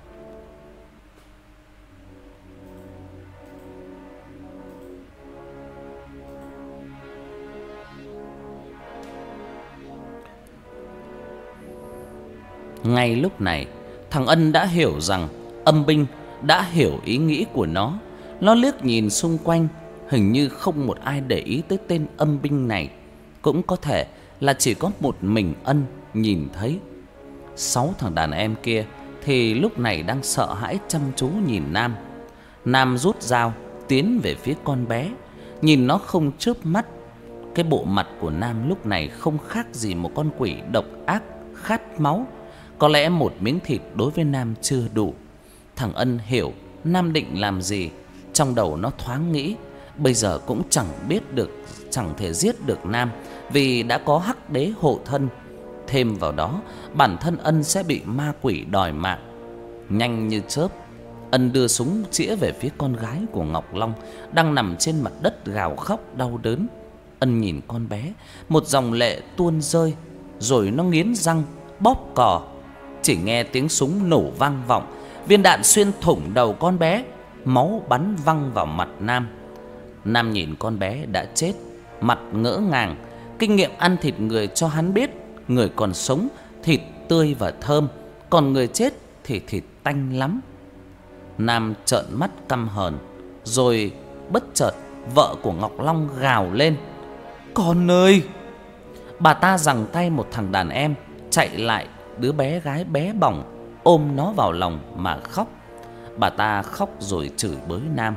Ngay lúc này, thằng Ân đã hiểu rằng âm binh đã hiểu ý nghĩ của nó. Nó liếc nhìn xung quanh, hình như không một ai để ý tới tên âm binh này. Cũng có thể là chỉ có một mình Ân nhìn thấy. 6 thằng đàn em kia thì lúc này đang sợ hãi chăm chú nhìn Nam. Nam rút dao tiến về phía con bé, nhìn nó không chớp mắt. Cái bộ mặt của Nam lúc này không khác gì một con quỷ độc ác khát máu. Có lẽ một miếng thịt đối với Nam chưa đủ. Thằng Ân hiểu Nam định làm gì. Trong đầu nó thoáng nghĩ bây giờ cũng chẳng thể giết được Nam, vì đã có Hắc Đế hộ thân. Thêm vào đó, bản thân Ân sẽ bị ma quỷ đòi mạng. Nhanh như chớp, Ân đưa súng chĩa về phía con gái của Ngọc Long đang nằm trên mặt đất gào khóc đau đớn. Ân nhìn con bé, một dòng lệ tuôn rơi, rồi nó nghiến răng bóp cò. Chỉ nghe tiếng súng nổ vang vọng, viên đạn xuyên thủng đầu con bé, máu bắn văng vào mặt Nam. Nam nhìn con bé đã chết, mặt ngỡ ngàng. Kinh nghiệm ăn thịt người cho hắn biết, người còn sống thịt tươi và thơm, còn người chết thì thịt tanh lắm. Nam trợn mắt căm hờn, rồi bất chợt vợ của Ngọc Long gào lên: "Con ơi!" Bà ta giằng tay một thằng đàn em chạy lại đứa bé gái bé bỏng, ôm nó vào lòng mà khóc. Bà ta khóc rồi chửi bới Nam: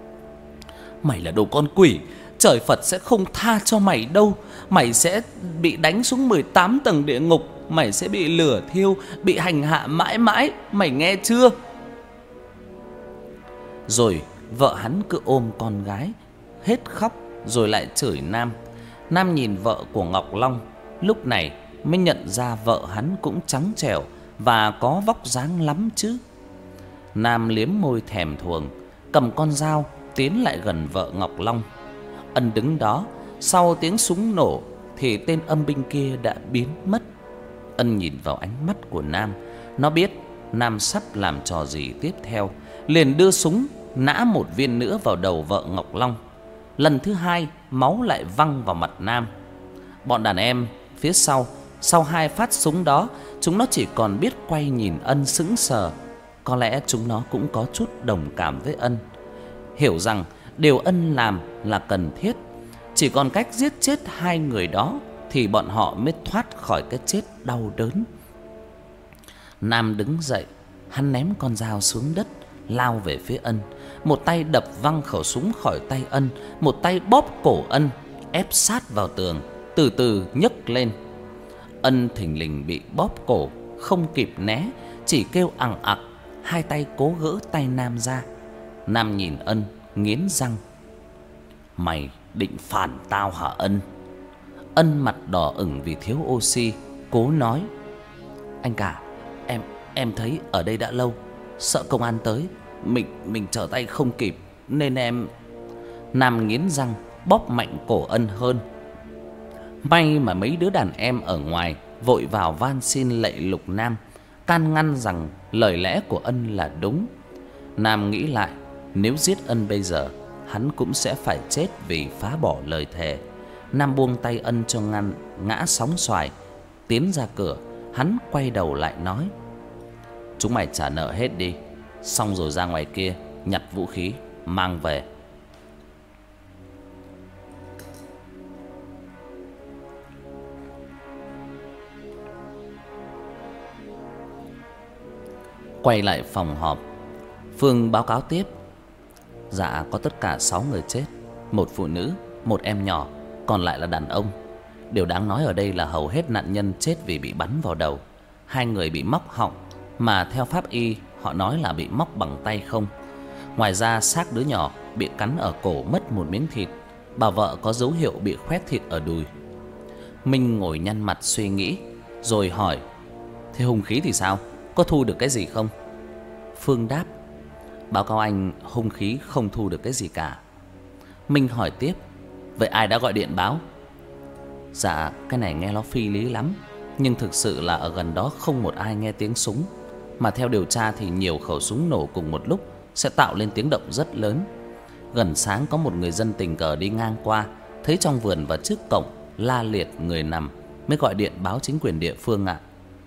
"Mày là đồ con quỷ, trời Phật sẽ không tha cho mày đâu. Mày sẽ bị đánh xuống 18 tầng địa ngục, mày sẽ bị lửa thiêu, bị hành hạ mãi mãi, mày nghe chưa?" Rồi vợ hắn cứ ôm con gái, hết khóc rồi lại chửi Nam. Nam nhìn vợ của Ngọc Long, lúc này mới nhận ra vợ hắn cũng trắng trẻo và có vóc dáng lắm chứ. Nam liếm môi thèm thuồng, cầm con dao tiến lại gần vợ Ngọc Long. Ân đứng đó, sau tiếng súng nổ thì tên âm binh kia đã biến mất. Ân nhìn vào ánh mắt của Nam, nó biết Nam sắp làm trò gì tiếp theo, liền đưa súng nã một viên nữa vào đầu vợ Ngọc Long. Lần thứ hai, máu lại văng vào mặt Nam. Bọn đàn em phía sau 2 phát súng đó, chúng nó chỉ còn biết quay nhìn Ân sững sờ. Có lẽ chúng nó cũng có chút đồng cảm với Ân, hiểu rằng điều Ân làm là cần thiết. Chỉ còn cách giết chết 2 người đó thì bọn họ mới thoát khỏi cái chết đau đớn. Nam đứng dậy, hắn ném con dao xuống đất, lao về phía Ân. Một tay đập văng khẩu súng khỏi tay Ân, một tay bóp cổ Ân, ép sát vào tường, từ từ nhấc lên. Ân thình lình bị bóp cổ, không kịp né, chỉ kêu ằng ặc. 2 tay cố gỡ tay Nam ra. Nam nhìn Ân, nghiến răng: "Mày định phản tao hả Ân?" Ân mặt đỏ ửng vì thiếu oxy, cố nói: "Anh cả, em thấy ở đây đã lâu, sợ công an tới, mình trở tay không kịp nên em..." Nam nghiến răng bóp mạnh cổ Ân hơn. May mà mấy đứa đàn em ở ngoài vội vào van xin lạy lục Nam, can ngăn rằng lời lẽ của Ân là đúng. Nam nghĩ lại, nếu giết Ân bây giờ, hắn cũng sẽ phải chết vì phá bỏ lời thề. Nam buông tay Ân cho ngã sóng xoài, tiến ra cửa. Hắn quay đầu lại nói: "Chúng mày trả nợ hết đi, xong rồi ra ngoài kia nhặt vũ khí mang về." Quay lại phòng họp, Phương báo cáo tiếp: "Dạ, có tất cả 6 người chết, 1 phụ nữ, 1 em nhỏ, còn lại là đàn ông. Điều đáng nói ở đây là hầu hết nạn nhân chết vì bị bắn vào đầu. hai người bị móc họng, mà theo pháp y họ nói là bị móc bằng tay không. Ngoài ra xác đứa nhỏ bị cắn ở cổ mất một miếng thịt, bà vợ có dấu hiệu bị khoét thịt ở đùi. Minh ngồi nhăn mặt suy nghĩ, rồi hỏi: thế hung khí thì sao? Có thu được cái gì không? Phương đáp: báo cáo anh, hung khí không thu được cái gì cả. Minh hỏi tiếp: vậy ai đã gọi điện báo? Dạ, cái này nghe nó phi lý lắm, nhưng thực sự là ở gần đó không một ai nghe tiếng súng. Mà theo điều tra thì nhiều khẩu súng nổ cùng một lúc sẽ tạo lên tiếng động rất lớn. Gần sáng có một người dân tình cờ đi ngang qua, thấy trong vườn và trước cổng la liệt người nằm, mới gọi điện báo chính quyền địa phương ạ.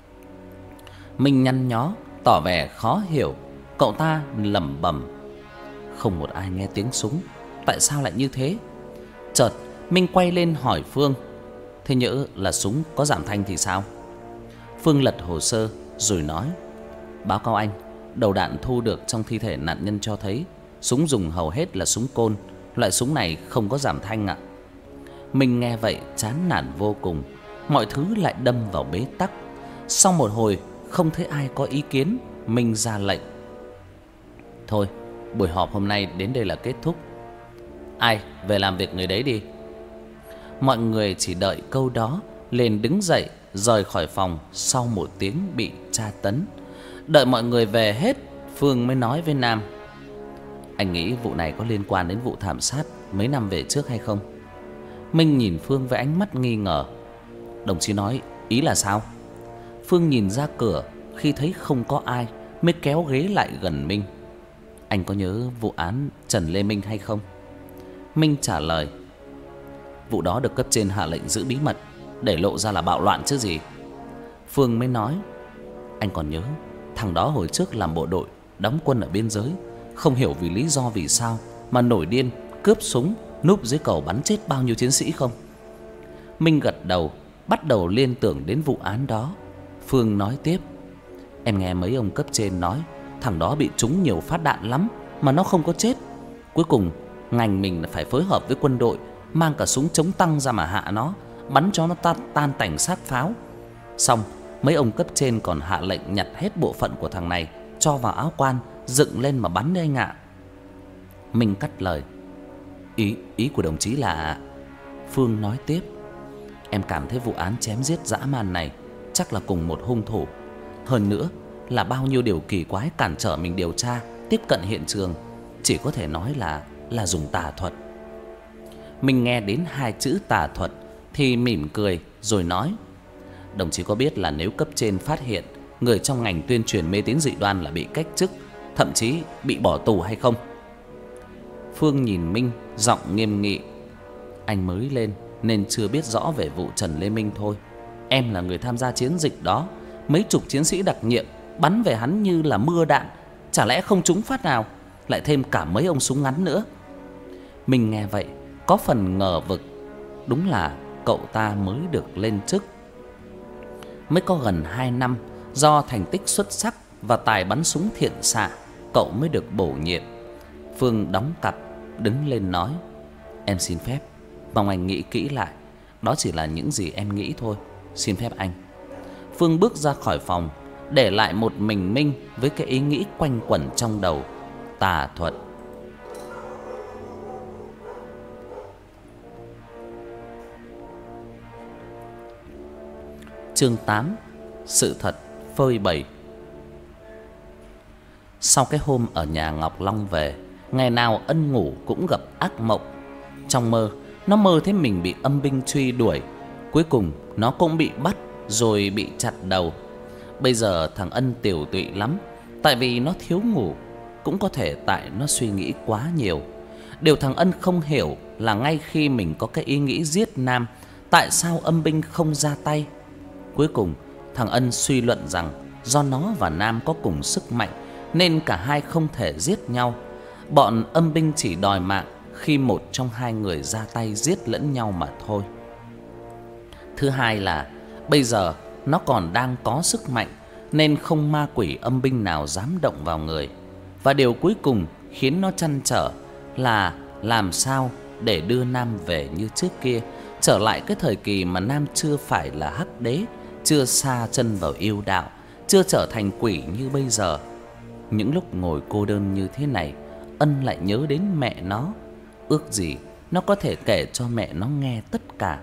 Minh nhăn nhó, tỏ vẻ khó hiểu. Cậu ta lẩm bẩm: không một ai nghe tiếng súng, tại sao lại như thế? Chợt Minh quay lên hỏi Phương: thế nhỡ là súng có giảm thanh thì sao? Phương lật hồ sơ rồi nói: báo cáo anh, đầu đạn thu được trong thi thể nạn nhân cho thấy súng dùng hầu hết là súng côn. Loại súng này không có giảm thanh ạ. Minh nghe vậy chán nản vô cùng, mọi thứ lại đâm vào bế tắc. Sau một hồi không thấy ai có ý kiến, Minh ra lệnh: thôi, buổi họp hôm nay đến đây là kết thúc. Ai về làm việc người đấy đi. Mọi người chỉ đợi câu đó liền đứng dậy rời khỏi phòng sau một tiếng bị tra tấn. Đợi mọi người về hết, Phương mới nói với Nam: anh nghĩ vụ này có liên quan đến vụ thảm sát mấy năm về trước hay không? Minh nhìn Phương với ánh mắt nghi ngờ. Đồng chí nói ý là sao? Phương nhìn ra cửa, khi thấy không có ai mới kéo ghế lại gần Minh. Anh có nhớ vụ án Trần Lê Minh hay không? Minh trả lời: vụ đó được cấp trên hạ lệnh giữ bí mật, để lộ ra là bạo loạn chứ gì. Phương mới nói: anh còn nhớ thằng đó hồi trước làm bộ đội, đóng quân ở biên giới, không hiểu vì lý do vì sao mà nổi điên cướp súng, núp dưới cầu bắn chết bao nhiêu chiến sĩ không? Minh gật đầu, bắt đầu liên tưởng đến vụ án đó. Phương nói tiếp: em nghe mấy ông cấp trên nói thằng đó bị trúng nhiều phát đạn lắm mà nó không có chết. Cuối cùng ngành mình phải phối hợp với quân đội, mang cả súng chống tăng ra mà hạ nó, bắn cho nó tan tành xác pháo. Xong mấy ông cấp trên còn hạ lệnh nhặt hết bộ phận của thằng này cho vào áo quan, dựng lên mà bắn đấy anh ạ. Minh cắt lời: Ý của đồng chí là... Phương nói tiếp: em cảm thấy vụ án chém giết dã man này chắc là cùng một hung thủ. Hơn nữa là bao nhiêu điều kỳ quái cản trở mình điều tra, tiếp cận hiện trường. Chỉ có thể nói là dùng tà thuật. Mình nghe đến hai chữ tà thuật thì mỉm cười rồi nói: đồng chí có biết là nếu cấp trên phát hiện người trong ngành tuyên truyền mê tín dị đoan là bị cách chức, thậm chí bị bỏ tù hay không? Phương nhìn Minh, giọng nghiêm nghị: anh mới lên nên chưa biết rõ về vụ Trần Lê Minh thôi. Em là người tham gia chiến dịch đó, mấy chục chiến sĩ đặc nhiệm bắn về hắn như là mưa đạn, chả lẽ không trúng phát nào, lại thêm cả mấy ông súng ngắn nữa. Mình nghe vậy có phần ngờ vực. Đúng là cậu ta mới được lên chức mới có gần 2 năm, do thành tích xuất sắc và tài bắn súng thiện xạ, cậu mới được bổ nhiệm. Phương đóng cặp, đứng lên nói: em xin phép, mong anh nghĩ kỹ lại. Đó chỉ là những gì em nghĩ thôi, xin phép anh. Phương bước ra khỏi phòng, để lại một mình Minh với cái ý nghĩ quanh quẩn trong đầu: tà thuật. Chương 8: sự thật phơi bày. Sau cái hôm ở nhà Ngọc Long về, ngày nào Ân ngủ cũng gặp ác mộng. Trong mơ, nó mơ thấy mình bị âm binh truy đuổi. Cuối cùng nó cũng bị bắt rồi bị chặt đầu. Bây giờ thằng Ân tiểu tụy lắm, tại vì nó thiếu ngủ, cũng có thể tại nó suy nghĩ quá nhiều. Điều thằng Ân không hiểu là ngay khi mình có cái ý nghĩ giết Nam, tại sao âm binh không ra tay? Cuối cùng thằng Ân suy luận rằng do nó và Nam có cùng sức mạnh nên cả hai không thể giết nhau. Bọn âm binh chỉ đòi mạng khi một trong hai người ra tay giết lẫn nhau mà thôi. Thứ hai là bây giờ nó còn đang có sức mạnh nên không ma quỷ âm binh nào dám động vào người. Và điều cuối cùng khiến nó trăn trở là làm sao để đưa Nam về như trước kia, trở lại cái thời kỳ mà Nam chưa phải là hắc đế, chưa sa chân vào yêu đạo, chưa trở thành quỷ như bây giờ. Những lúc ngồi cô đơn như thế này, Ân lại nhớ đến mẹ nó. Ước gì nó có thể kể cho mẹ nó nghe tất cả.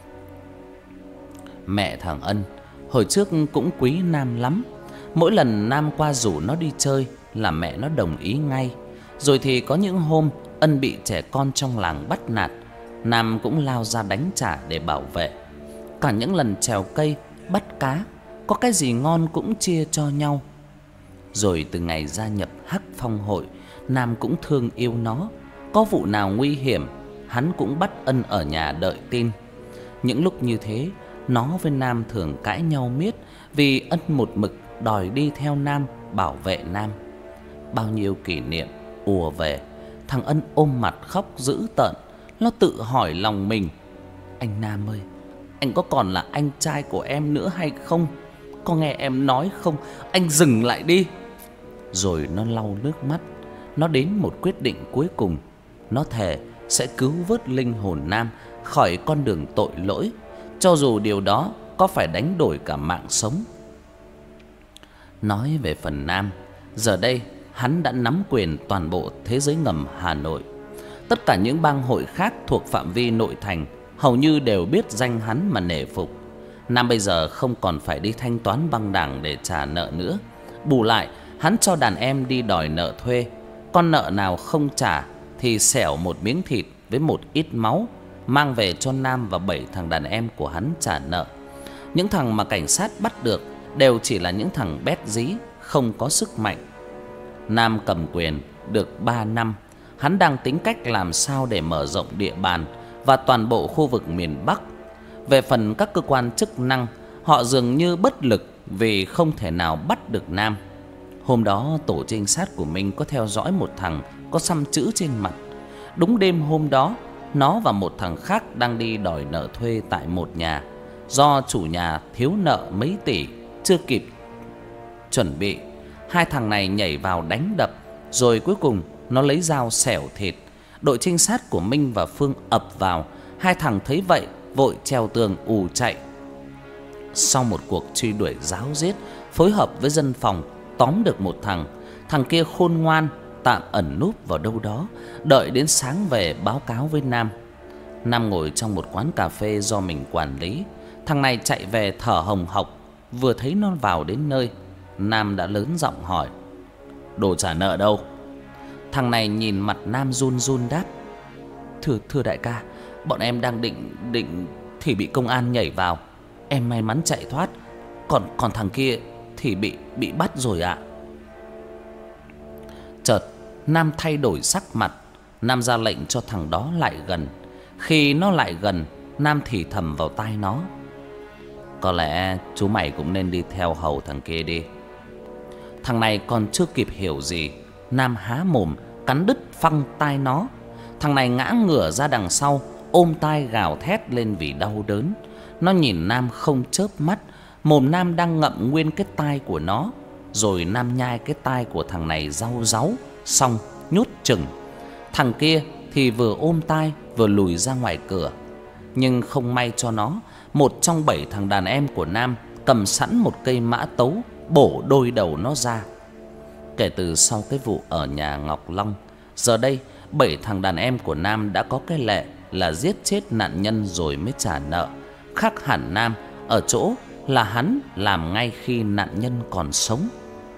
Mẹ thằng Ân hồi trước cũng quý Nam lắm. Mỗi lần Nam qua rủ nó đi chơi là mẹ nó đồng ý ngay. Rồi thì có những hôm Ân bị trẻ con trong làng bắt nạt, Nam cũng lao ra đánh trả để bảo vệ. Cả những lần trèo cây, bắt cá, có cái gì ngon cũng chia cho nhau. Rồi từ ngày gia nhập Hắc Phong hội, Nam cũng thương yêu nó. Có vụ nào nguy hiểm, hắn cũng bắt Ân ở nhà đợi tin. Những lúc như thế, nó với Nam thường cãi nhau miết, vì Ân một mực đòi đi theo Nam, bảo vệ Nam. Bao nhiêu kỷ niệm ùa về, thằng Ân ôm mặt khóc dữ tợn. Nó tự hỏi lòng mình: anh Nam ơi, anh có còn là anh trai của em nữa hay không? Có nghe em nói không? Anh dừng lại đi. Rồi nó lau nước mắt. Nó đến một quyết định cuối cùng. Nó thề sẽ cứu vớt linh hồn Nam khỏi con đường tội lỗi, cho dù điều đó có phải đánh đổi cả mạng sống. Nói về phần Nam, giờ đây hắn đã nắm quyền toàn bộ thế giới ngầm Hà Nội. Tất cả những bang hội khác thuộc phạm vi nội thành hầu như đều biết danh hắn mà nể phục. Nam bây giờ không còn phải đi thanh toán băng đảng để trả nợ nữa. Bù lại, hắn cho đàn em đi đòi nợ thuê. Con nợ nào không trả thì xẻo một miếng thịt với một ít máu, mang về cho Nam và 7 thằng đàn em của hắn trả nợ. Những thằng mà cảnh sát bắt được đều chỉ là những thằng bét dí, không có sức mạnh. Nam cầm quyền được 3 năm. Hắn đang tính cách làm sao để mở rộng địa bàn và toàn bộ khu vực miền Bắc. Về phần các cơ quan chức năng, họ dường như bất lực vì không thể nào bắt được Nam. Hôm đó tổ trinh sát của mình có theo dõi một thằng có xăm chữ trên mặt. Đúng đêm hôm đó, nó và một thằng khác đang đi đòi nợ thuê tại một nhà. Do chủ nhà thiếu nợ mấy tỷ, chưa kịp chuẩn bị, hai thằng này nhảy vào đánh đập. Rồi cuối cùng nó lấy dao xẻo thịt. Đội trinh sát của Minh và Phương ập vào. Hai thằng thấy vậy vội trèo tường ù chạy. Sau một cuộc truy đuổi ráo riết, phối hợp với dân phòng, tóm được một thằng. Thằng kia khôn ngoan, tạm ẩn núp vào đâu đó, đợi đến sáng về báo cáo với Nam. Nam ngồi trong một quán cà phê do mình quản lý. Thằng này chạy về thở hồng hộc. Vừa thấy nó vào đến nơi, Nam đã lớn giọng hỏi: đồ trả nợ đâu? Thằng này nhìn mặt Nam run run đáp: Thưa đại ca, bọn em đang định thì bị công an nhảy vào. Em may mắn chạy thoát, còn thằng kia thì bị bắt rồi ạ. Chợt Nam thay đổi sắc mặt. Nam ra lệnh cho thằng đó lại gần. Khi nó lại gần, Nam thì thầm vào tai nó: có lẽ chú mày cũng nên đi theo hầu thằng kia đi. Thằng này còn chưa kịp hiểu gì, Nam há mồm cắn đứt phăng tai nó. Thằng này ngã ngửa ra đằng sau, ôm tai gào thét lên vì đau đớn. Nó nhìn Nam không chớp mắt. Mồm Nam đang ngậm nguyên cái tai của nó. Rồi Nam nhai cái tai của thằng này rau ráu, xong nhốt chừng. Thằng kia thì vừa ôm tai vừa lùi ra ngoài cửa. Nhưng không may cho nó, một trong 7 thằng đàn em của Nam cầm sẵn một cây mã tấu, bổ đôi đầu nó ra. Kể từ sau cái vụ ở nhà Ngọc Long, giờ đây 7 thằng đàn em của Nam đã có cái lệ là giết chết nạn nhân rồi mới trả nợ. Khác hẳn Nam ở chỗ là hắn làm ngay khi nạn nhân còn sống.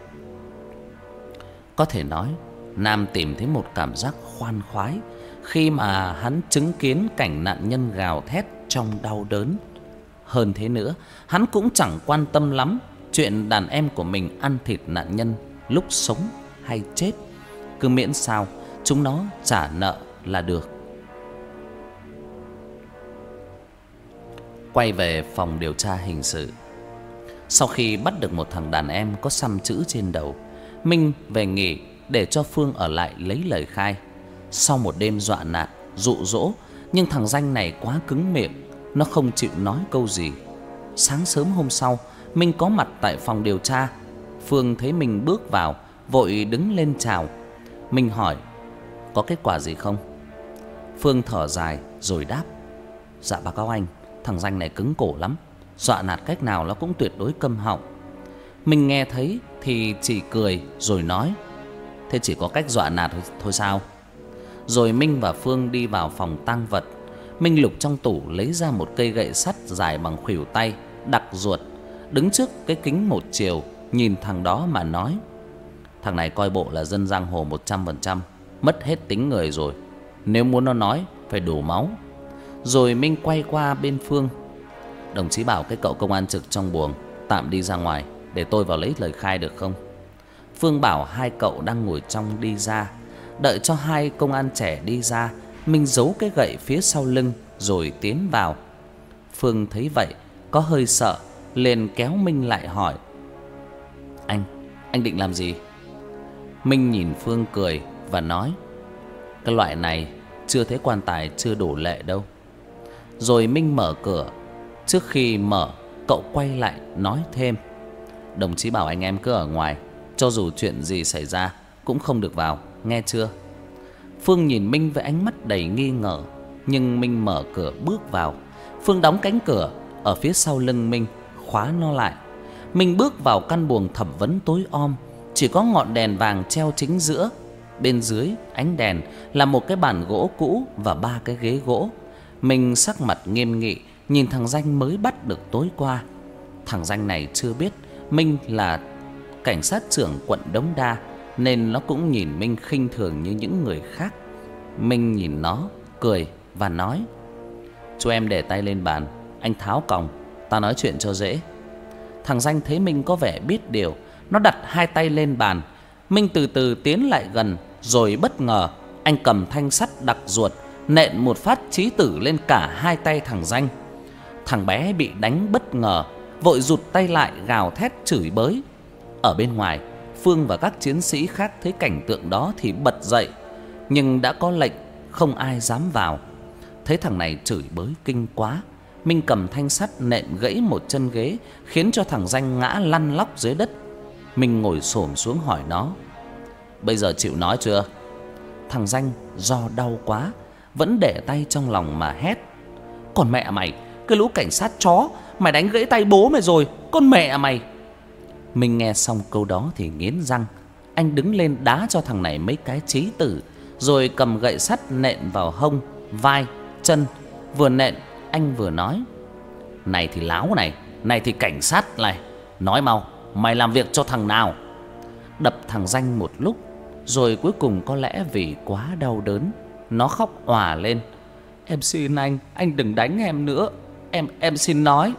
Có thể nói Nam tìm thấy một cảm giác khoan khoái khi mà hắn chứng kiến cảnh nạn nhân gào thét trong đau đớn. Hơn thế nữa, hắn cũng chẳng quan tâm lắm chuyện đàn em của mình ăn thịt nạn nhân lúc sống hay chết, cứ miễn sao chúng nó trả nợ là được. Quay về phòng điều tra hình sự. Sau khi bắt được một thằng đàn em có xăm chữ trên đầu, Minh về nghỉ để cho Phương ở lại lấy lời khai. Sau một đêm dọa nạt, dụ dỗ, nhưng thằng danh này quá cứng miệng, nó không chịu nói câu gì. Sáng sớm hôm sau, Minh có mặt tại phòng điều tra. Phương thấy Minh bước vào, vội đứng lên chào. Minh hỏi: có kết quả gì không? Phương thở dài rồi đáp: dạ báo cáo anh, thằng danh này cứng cổ lắm. dọa nạt cách nào nó cũng tuyệt đối câm họng. Minh nghe thấy thì chỉ cười rồi nói: thế chỉ có cách dọa nạt thôi sao? Rồi Minh và Phương đi vào phòng tang vật. Minh lục trong tủ lấy ra một cây gậy sắt dài bằng khuỷu tay, đặc ruột, đứng trước cái kính một chiều, nhìn thằng đó mà nói: thằng này coi bộ là dân giang hồ 100%, mất hết tính người rồi. Nếu muốn nó nói phải đổ máu. Rồi Minh quay qua bên Phương: đồng chí bảo cái cậu công an trực trong buồng tạm đi ra ngoài, để tôi vào lấy lời khai được không? Phương bảo hai cậu đang ngồi trong đi ra. Đợi cho hai công an trẻ đi ra, Minh giấu cái gậy phía sau lưng rồi tiến vào. Phương thấy vậy có hơi sợ, liền kéo Minh lại hỏi: anh định làm gì? Minh nhìn Phương cười và nói: cái loại này chưa thấy quan tài chưa đổ lệ đâu. Rồi Minh mở cửa. Trước khi mở, cậu quay lại nói thêm: đồng chí bảo anh em cứ ở ngoài, cho dù chuyện gì xảy ra cũng không được vào, nghe chưa? Phương nhìn Minh với ánh mắt đầy nghi ngờ, nhưng Minh mở cửa bước vào. Phương đóng cánh cửa ở phía sau lưng Minh, khóa nó lại. Minh bước vào căn buồng thẩm vấn tối om, chỉ có ngọn đèn vàng treo chính giữa. Bên dưới ánh đèn là một cái bàn gỗ cũ và 3 cái ghế gỗ. Minh sắc mặt nghiêm nghị nhìn thằng Danh mới bắt được tối qua. Thằng Danh này chưa biết Minh là cảnh sát trưởng quận Đống Đa, nên nó cũng nhìn Minh khinh thường như những người khác. Minh nhìn nó, cười và nói: chú em để tay lên bàn, anh tháo còng, ta nói chuyện cho dễ. Thằng Danh thấy Minh có vẻ biết điều, nó đặt hai tay lên bàn. Minh từ từ tiến lại gần, rồi bất ngờ anh cầm thanh sắt đặc ruột nện một phát chí tử lên cả hai tay thằng Danh. Thằng bé bị đánh bất ngờ, vội rụt tay lại gào thét chửi bới. Ở bên ngoài, Phương và các chiến sĩ khác thấy cảnh tượng đó thì bật dậy, nhưng đã có lệnh không ai dám vào. Thấy thằng này chửi bới kinh quá, Minh cầm thanh sắt nện gãy một chân ghế, khiến cho thằng Danh ngã lăn lóc dưới đất. Minh ngồi xổm xuống hỏi nó: bây giờ chịu nói chưa? Thằng Danh do đau quá vẫn để tay trong lòng mà hét: còn mẹ mày, cái lũ cảnh sát chó, mày đánh gãy tay bố mày rồi, con mẹ mày. Minh nghe xong câu đó thì nghiến răng. Anh đứng lên đá cho thằng này mấy cái chí tử, rồi cầm gậy sắt nện vào hông, vai, chân. Vừa nện anh vừa nói: này thì láo này, này thì cảnh sát này, nói mau, mày làm việc cho thằng nào? Đập thằng Danh một lúc, rồi cuối cùng có lẽ vì quá đau đớn, nó khóc òa lên: em xin anh đừng đánh em nữa, em xin nói.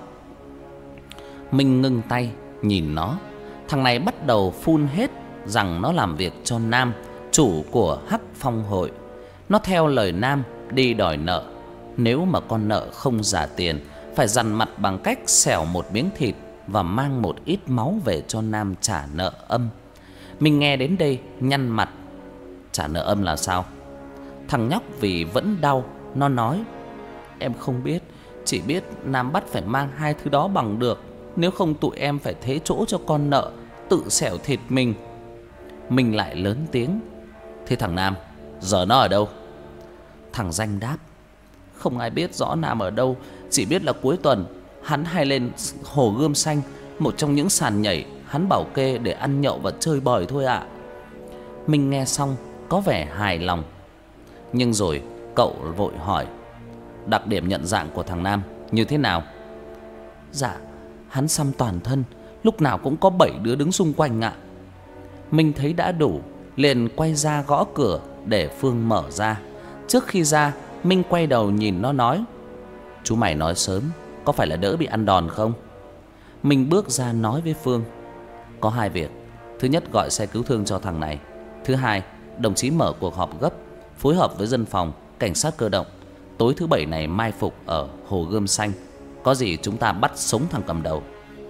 Minh ngưng tay nhìn nó. Thằng này bắt đầu phun hết rằng nó làm việc cho Nam, chủ của Hắc Phong hội. Nó theo lời Nam đi đòi nợ. Nếu mà con nợ không trả tiền, phải dằn mặt bằng cách xẻo một miếng thịt và mang một ít máu về cho Nam trả nợ âm. Mình nghe đến đây nhăn mặt. Trả nợ âm là sao? Thằng nhóc vì vẫn đau, nó nói: em không biết, chỉ biết Nam bắt phải mang hai thứ đó bằng được, nếu không tụi em phải thế chỗ cho con nợ, tự xẻo thịt mình. Mình lại lớn tiếng: thế thằng Nam, giờ nó ở đâu? Thằng Danh đáp: không ai biết rõ Nam ở đâu, chỉ biết là cuối tuần hắn hay lên Hồ Gươm Xanh, một trong những sàn nhảy hắn bảo kê để ăn nhậu và chơi bời thôi ạ. Mình nghe xong có vẻ hài lòng, nhưng rồi cậu vội hỏi: đặc điểm nhận dạng của thằng Nam như thế nào? Dạ, hắn xăm toàn thân, lúc nào cũng có 7 đứa đứng xung quanh ạ. Mình thấy đã đủ, liền quay ra gõ cửa để Phương mở ra. Trước khi ra, Minh quay đầu nhìn nó nói: chú mày nói sớm, có phải là đỡ bị ăn đòn không? Mình bước ra nói với Phương: có hai việc. Thứ nhất, gọi xe cứu thương cho thằng này. Thứ hai, đồng chí mở cuộc họp gấp, phối hợp với dân phòng, cảnh sát cơ động, tối thứ Bảy này mai phục ở Hồ Gươm Xanh. Có gì chúng ta bắt sống thằng cầm đầu.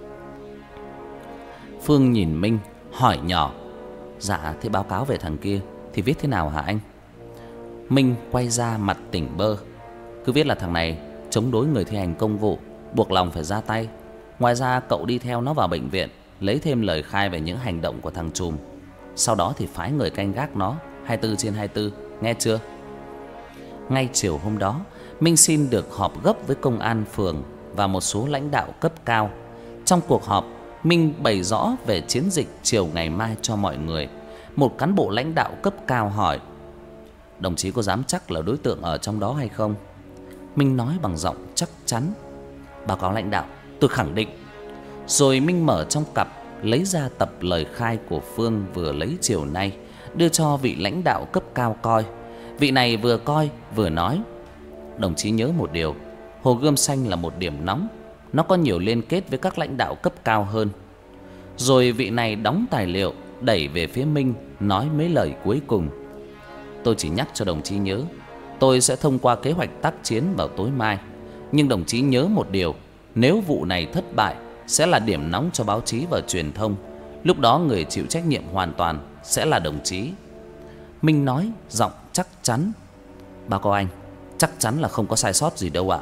Phương nhìn Minh hỏi nhỏ: dạ, thế báo cáo về thằng kia thì viết thế nào hả anh? Minh quay ra mặt tỉnh bơ: cứ viết là thằng này chống đối người thi hành công vụ, buộc lòng phải ra tay. Ngoài ra cậu đi theo nó vào bệnh viện, lấy thêm lời khai về những hành động của thằng trùm. Sau đó thì phái người canh gác nó 24/24, nghe chưa? Ngay chiều hôm đó, Minh xin được họp gấp với công an phường và một số lãnh đạo cấp cao. Trong cuộc họp, Minh bày rõ về chiến dịch chiều ngày mai cho mọi người. Một cán bộ lãnh đạo cấp cao hỏi: "Đồng chí có dám chắc là đối tượng ở trong đó hay không?" Minh nói bằng giọng chắc chắn: "Báo cáo lãnh đạo, tôi khẳng định." Rồi Minh mở trong cặp lấy ra tập lời khai của Phương vừa lấy chiều nay, đưa cho vị lãnh đạo cấp cao coi. Vị này vừa coi vừa nói: "Đồng chí nhớ một điều, Hồ Gươm Xanh là một điểm nóng, nó có nhiều liên kết với các lãnh đạo cấp cao hơn." Rồi vị này đóng tài liệu đẩy về phía Minh, nói mấy lời cuối cùng: "Tôi chỉ nhắc cho đồng chí nhớ, tôi sẽ thông qua kế hoạch tác chiến vào tối mai. Nhưng đồng chí nhớ một điều, nếu vụ này thất bại sẽ là điểm nóng cho báo chí và truyền thông. Lúc đó người chịu trách nhiệm hoàn toàn sẽ là đồng chí." Minh nói giọng chắc chắn: "Báo cáo anh, chắc chắn là không có sai sót gì đâu ạ."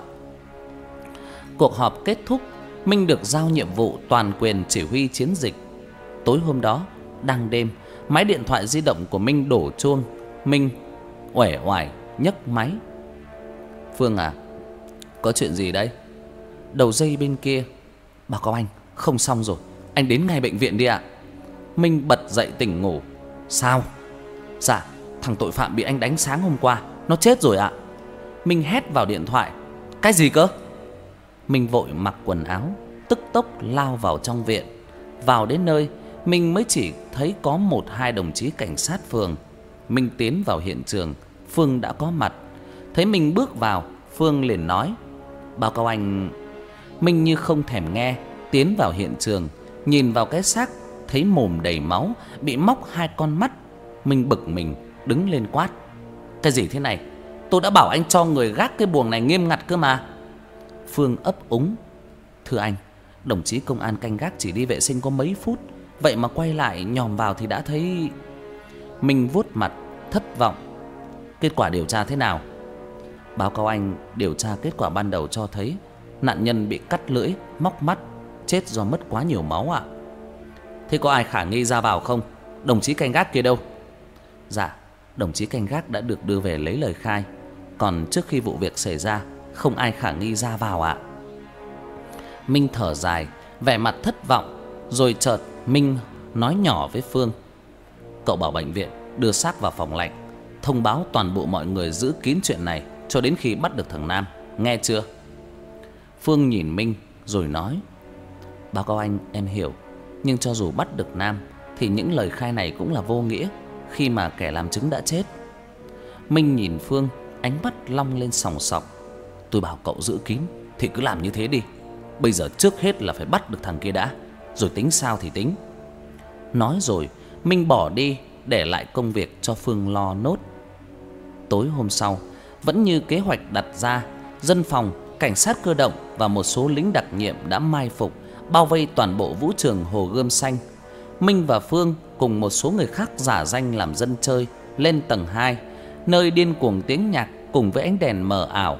Cuộc họp kết thúc, Minh được giao nhiệm vụ toàn quyền chỉ huy chiến dịch. Tối hôm đó, đang đêm, máy điện thoại di động của Minh đổ chuông. Minh uể oải nhấc máy: "Phương à, có chuyện gì đấy?" Đầu dây bên kia: "Báo cáo anh, không xong rồi, anh đến ngay bệnh viện đi ạ." Minh bật dậy tỉnh ngủ: "Sao?" "Dạ, thằng tội phạm bị anh đánh sáng hôm qua, nó chết rồi ạ." Minh hét vào điện thoại: "Cái gì cơ?" Minh vội mặc quần áo, tức tốc lao vào trong viện. Vào đến nơi, Minh mới chỉ thấy có 1-2 đồng chí cảnh sát phường. Minh tiến vào hiện trường, Phương đã có mặt. Thấy Minh bước vào, Phương liền nói: "Báo cáo anh." Minh như không thèm nghe, tiến vào hiện trường, nhìn vào cái xác, thấy mồm đầy máu, bị móc 2 con mắt. Minh bực mình, đứng lên quát: "Cái gì thế này? Tôi đã bảo anh cho người gác cái buồng này nghiêm ngặt cơ mà." Phương ấp úng: "Thưa anh, đồng chí công an canh gác chỉ đi vệ sinh có mấy phút, vậy mà quay lại nhòm vào thì đã thấy." Minh vuốt mặt thất vọng: "Kết quả điều tra thế nào?" "Báo cáo anh, điều tra kết quả ban đầu cho thấy nạn nhân bị cắt lưỡi, móc mắt, chết do mất quá nhiều máu ạ." "Thế có ai khả nghi ra vào không? Đồng chí canh gác kia đâu?" "Dạ, đồng chí canh gác đã được đưa về lấy lời khai. Còn trước khi vụ việc xảy ra, không ai khả nghi ra vào ạ." Minh thở dài, vẻ mặt thất vọng. Rồi chợt Minh nói nhỏ với Phương: "Cậu bảo bệnh viện đưa xác vào phòng lạnh, thông báo toàn bộ mọi người giữ kín chuyện này cho đến khi bắt được thằng Nam, nghe chưa?" Phương nhìn Minh rồi nói: "Báo cáo anh, em hiểu. Nhưng cho dù bắt được Nam thì những lời khai này cũng là vô nghĩa, khi mà kẻ làm chứng đã chết." Minh nhìn Phương, ánh mắt long lên sòng sọc: "Tôi bảo cậu giữ kín thì cứ làm như thế đi. Bây giờ trước hết là phải bắt được thằng kia đã, rồi tính sao thì tính." Nói rồi Minh bỏ đi, để lại công việc cho Phương lo nốt. Tối hôm sau, vẫn như kế hoạch đặt ra, dân phòng, cảnh sát cơ động và một số lính đặc nhiệm đã mai phục, bao vây toàn bộ vũ trường Hồ Gươm Xanh. Minh và Phương cùng một số người khác giả danh làm dân chơi lên tầng 2, nơi điên cuồng tiếng nhạc cùng với ánh đèn mờ ảo.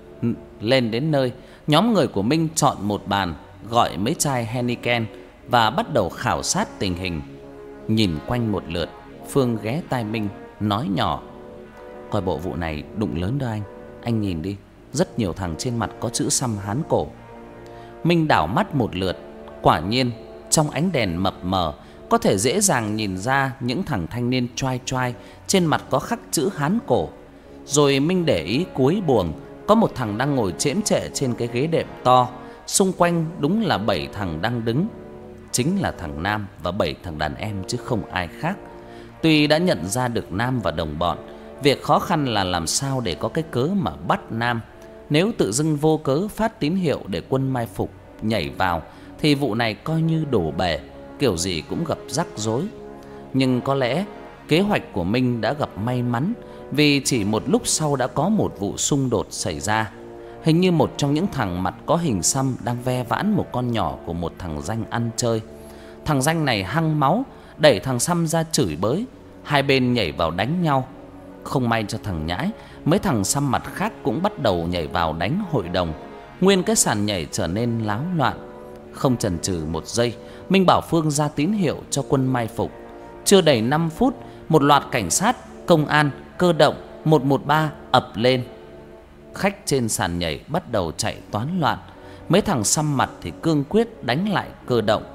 Lên đến nơi, nhóm người của Minh chọn một bàn, gọi mấy chai Heineken và bắt đầu khảo sát tình hình. Nhìn quanh một lượt, Phương ghé tai Minh nói nhỏ: "Coi bộ vụ này đụng lớn đó anh nhìn đi, rất nhiều thằng trên mặt có chữ xăm Hán cổ." Minh đảo mắt một lượt, quả nhiên trong ánh đèn mập mờ có thể dễ dàng nhìn ra những thằng thanh niên choai choai trên mặt có khắc chữ Hán cổ. Rồi Minh để ý cuối buồng có một thằng đang ngồi chễm chệ trên cái ghế đệm to, xung quanh đúng là 7 thằng đang đứng. Chính là thằng Nam và 7 thằng đàn em chứ không ai khác. Tuy đã nhận ra được Nam và đồng bọn, việc khó khăn là làm sao để có cái cớ mà bắt Nam. Nếu tự dưng vô cớ phát tín hiệu để quân mai phục nhảy vào thì vụ này coi như đổ bể, kiểu gì cũng gặp rắc rối. Nhưng có lẽ kế hoạch của Minh đã gặp may mắn, vì chỉ một lúc sau đã có một vụ xung đột xảy ra. Hình như một trong những thằng mặt có hình xăm đang ve vãn một con nhỏ của một thằng danh ăn chơi. Thằng danh này hăng máu, đẩy thằng xăm ra chửi bới, hai bên nhảy vào đánh nhau. Không may cho thằng nhãi, mấy thằng xăm mặt khác cũng bắt đầu nhảy vào đánh hội đồng. Nguyên cái sàn nhảy trở nên láo loạn. Không chần chừ một giây, Minh bảo Phương ra tín hiệu cho quân mai phục. Chưa đầy 5 phút, một loạt cảnh sát, công an, cơ động 113 ập lên. Khách trên sàn nhảy bắt đầu chạy toán loạn. Mấy thằng xăm mặt thì cương quyết đánh lại cơ động.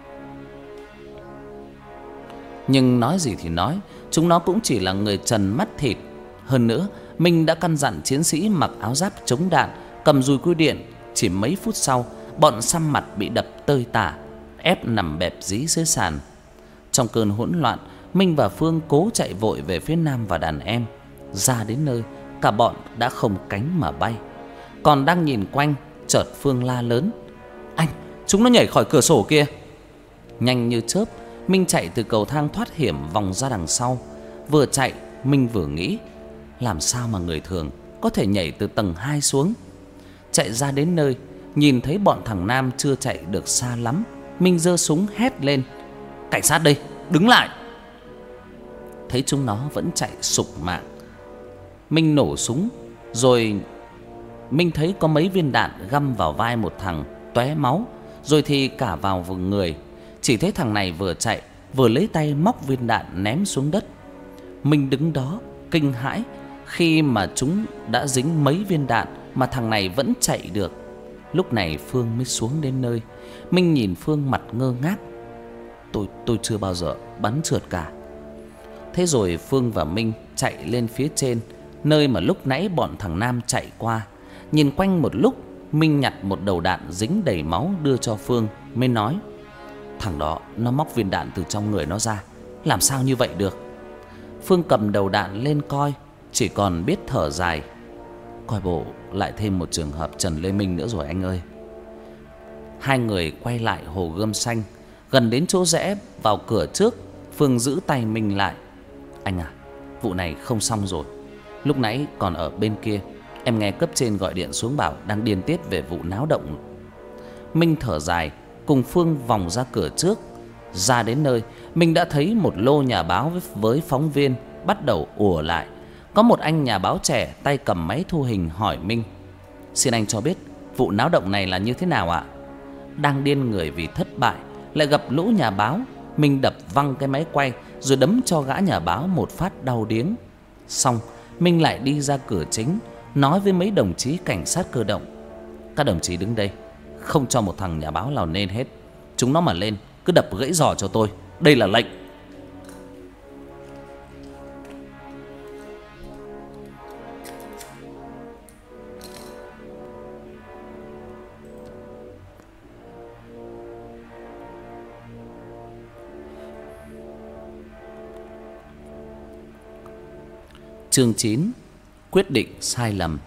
Nhưng nói gì thì nói, chúng nó cũng chỉ là người trần mắt thịt. Hơn nữa, Minh đã căn dặn chiến sĩ mặc áo giáp chống đạn, cầm dùi cui điện. Chỉ mấy phút sau, bọn xăm mặt bị đập tơi tả, ép nằm bẹp dí dưới sàn. Trong cơn hỗn loạn, Minh và Phương cố chạy vội về phía Nam và đàn em. Ra đến nơi, cả bọn đã không cánh mà bay. Còn đang nhìn quanh, chợt Phương la lớn: "Anh, chúng nó nhảy khỏi cửa sổ kia!" Nhanh như chớp, Minh chạy từ cầu thang thoát hiểm vòng ra đằng sau. Vừa chạy, Minh vừa nghĩ: làm sao mà người thường có thể nhảy từ tầng 2 xuống. Chạy ra đến nơi, nhìn thấy bọn thằng Nam chưa chạy được xa lắm, Minh giơ súng hét lên: "Cảnh sát đây, đứng lại!" Thấy chúng nó vẫn chạy sục mạng, Minh nổ súng. Rồi Minh thấy có mấy viên đạn găm vào vai một thằng tóe máu, rồi thì cả vào vùng người. Chỉ thấy thằng này vừa chạy vừa lấy tay móc viên đạn ném xuống đất. Minh đứng đó kinh hãi khi mà chúng đã dính mấy viên đạn mà thằng này vẫn chạy được. Lúc này Phương mới xuống đến nơi. Minh nhìn Phương mặt ngơ ngác: Tôi chưa bao giờ bắn trượt cả." Thế rồi Phương và Minh chạy lên phía trên, nơi mà lúc nãy bọn thằng Nam chạy qua. Nhìn quanh một lúc, Minh nhặt một đầu đạn dính đầy máu đưa cho Phương, mới nói: "Thằng đó nó móc viên đạn từ trong người nó ra, làm sao như vậy được?" Phương cầm đầu đạn lên coi, chỉ còn biết thở dài: "Coi bộ lại thêm một trường hợp Trần Lê Minh nữa rồi anh ơi." Hai người quay lại hồ gươm xanh. Gần đến chỗ rẽ vào cửa trước, Phương giữ tay Minh lại: "Anh à, vụ này không xong rồi. Lúc nãy còn ở bên kia, em nghe cấp trên gọi điện xuống bảo đang điên tiết về vụ náo động." Minh thở dài, cùng Phương vòng ra cửa trước. Ra đến nơi, Minh đã thấy một lô nhà báo với phóng viên bắt đầu ùa lại. Có một anh nhà báo trẻ tay cầm máy thu hình hỏi Minh: "Xin anh cho biết vụ náo động này là như thế nào ạ?" Đang điên người vì thất bại, lại gặp lũ nhà báo, Minh đập văng cái máy quay rồi đấm cho gã nhà báo một phát đau điếng. Xong, Minh lại đi ra cửa chính, nói với mấy đồng chí cảnh sát cơ động: "Các đồng chí đứng đây, không cho một thằng nhà báo nào lên hết. Chúng nó mà lên, cứ đập gãy giò cho tôi. Đây là lệnh." Chương 9: Quyết định sai lầm.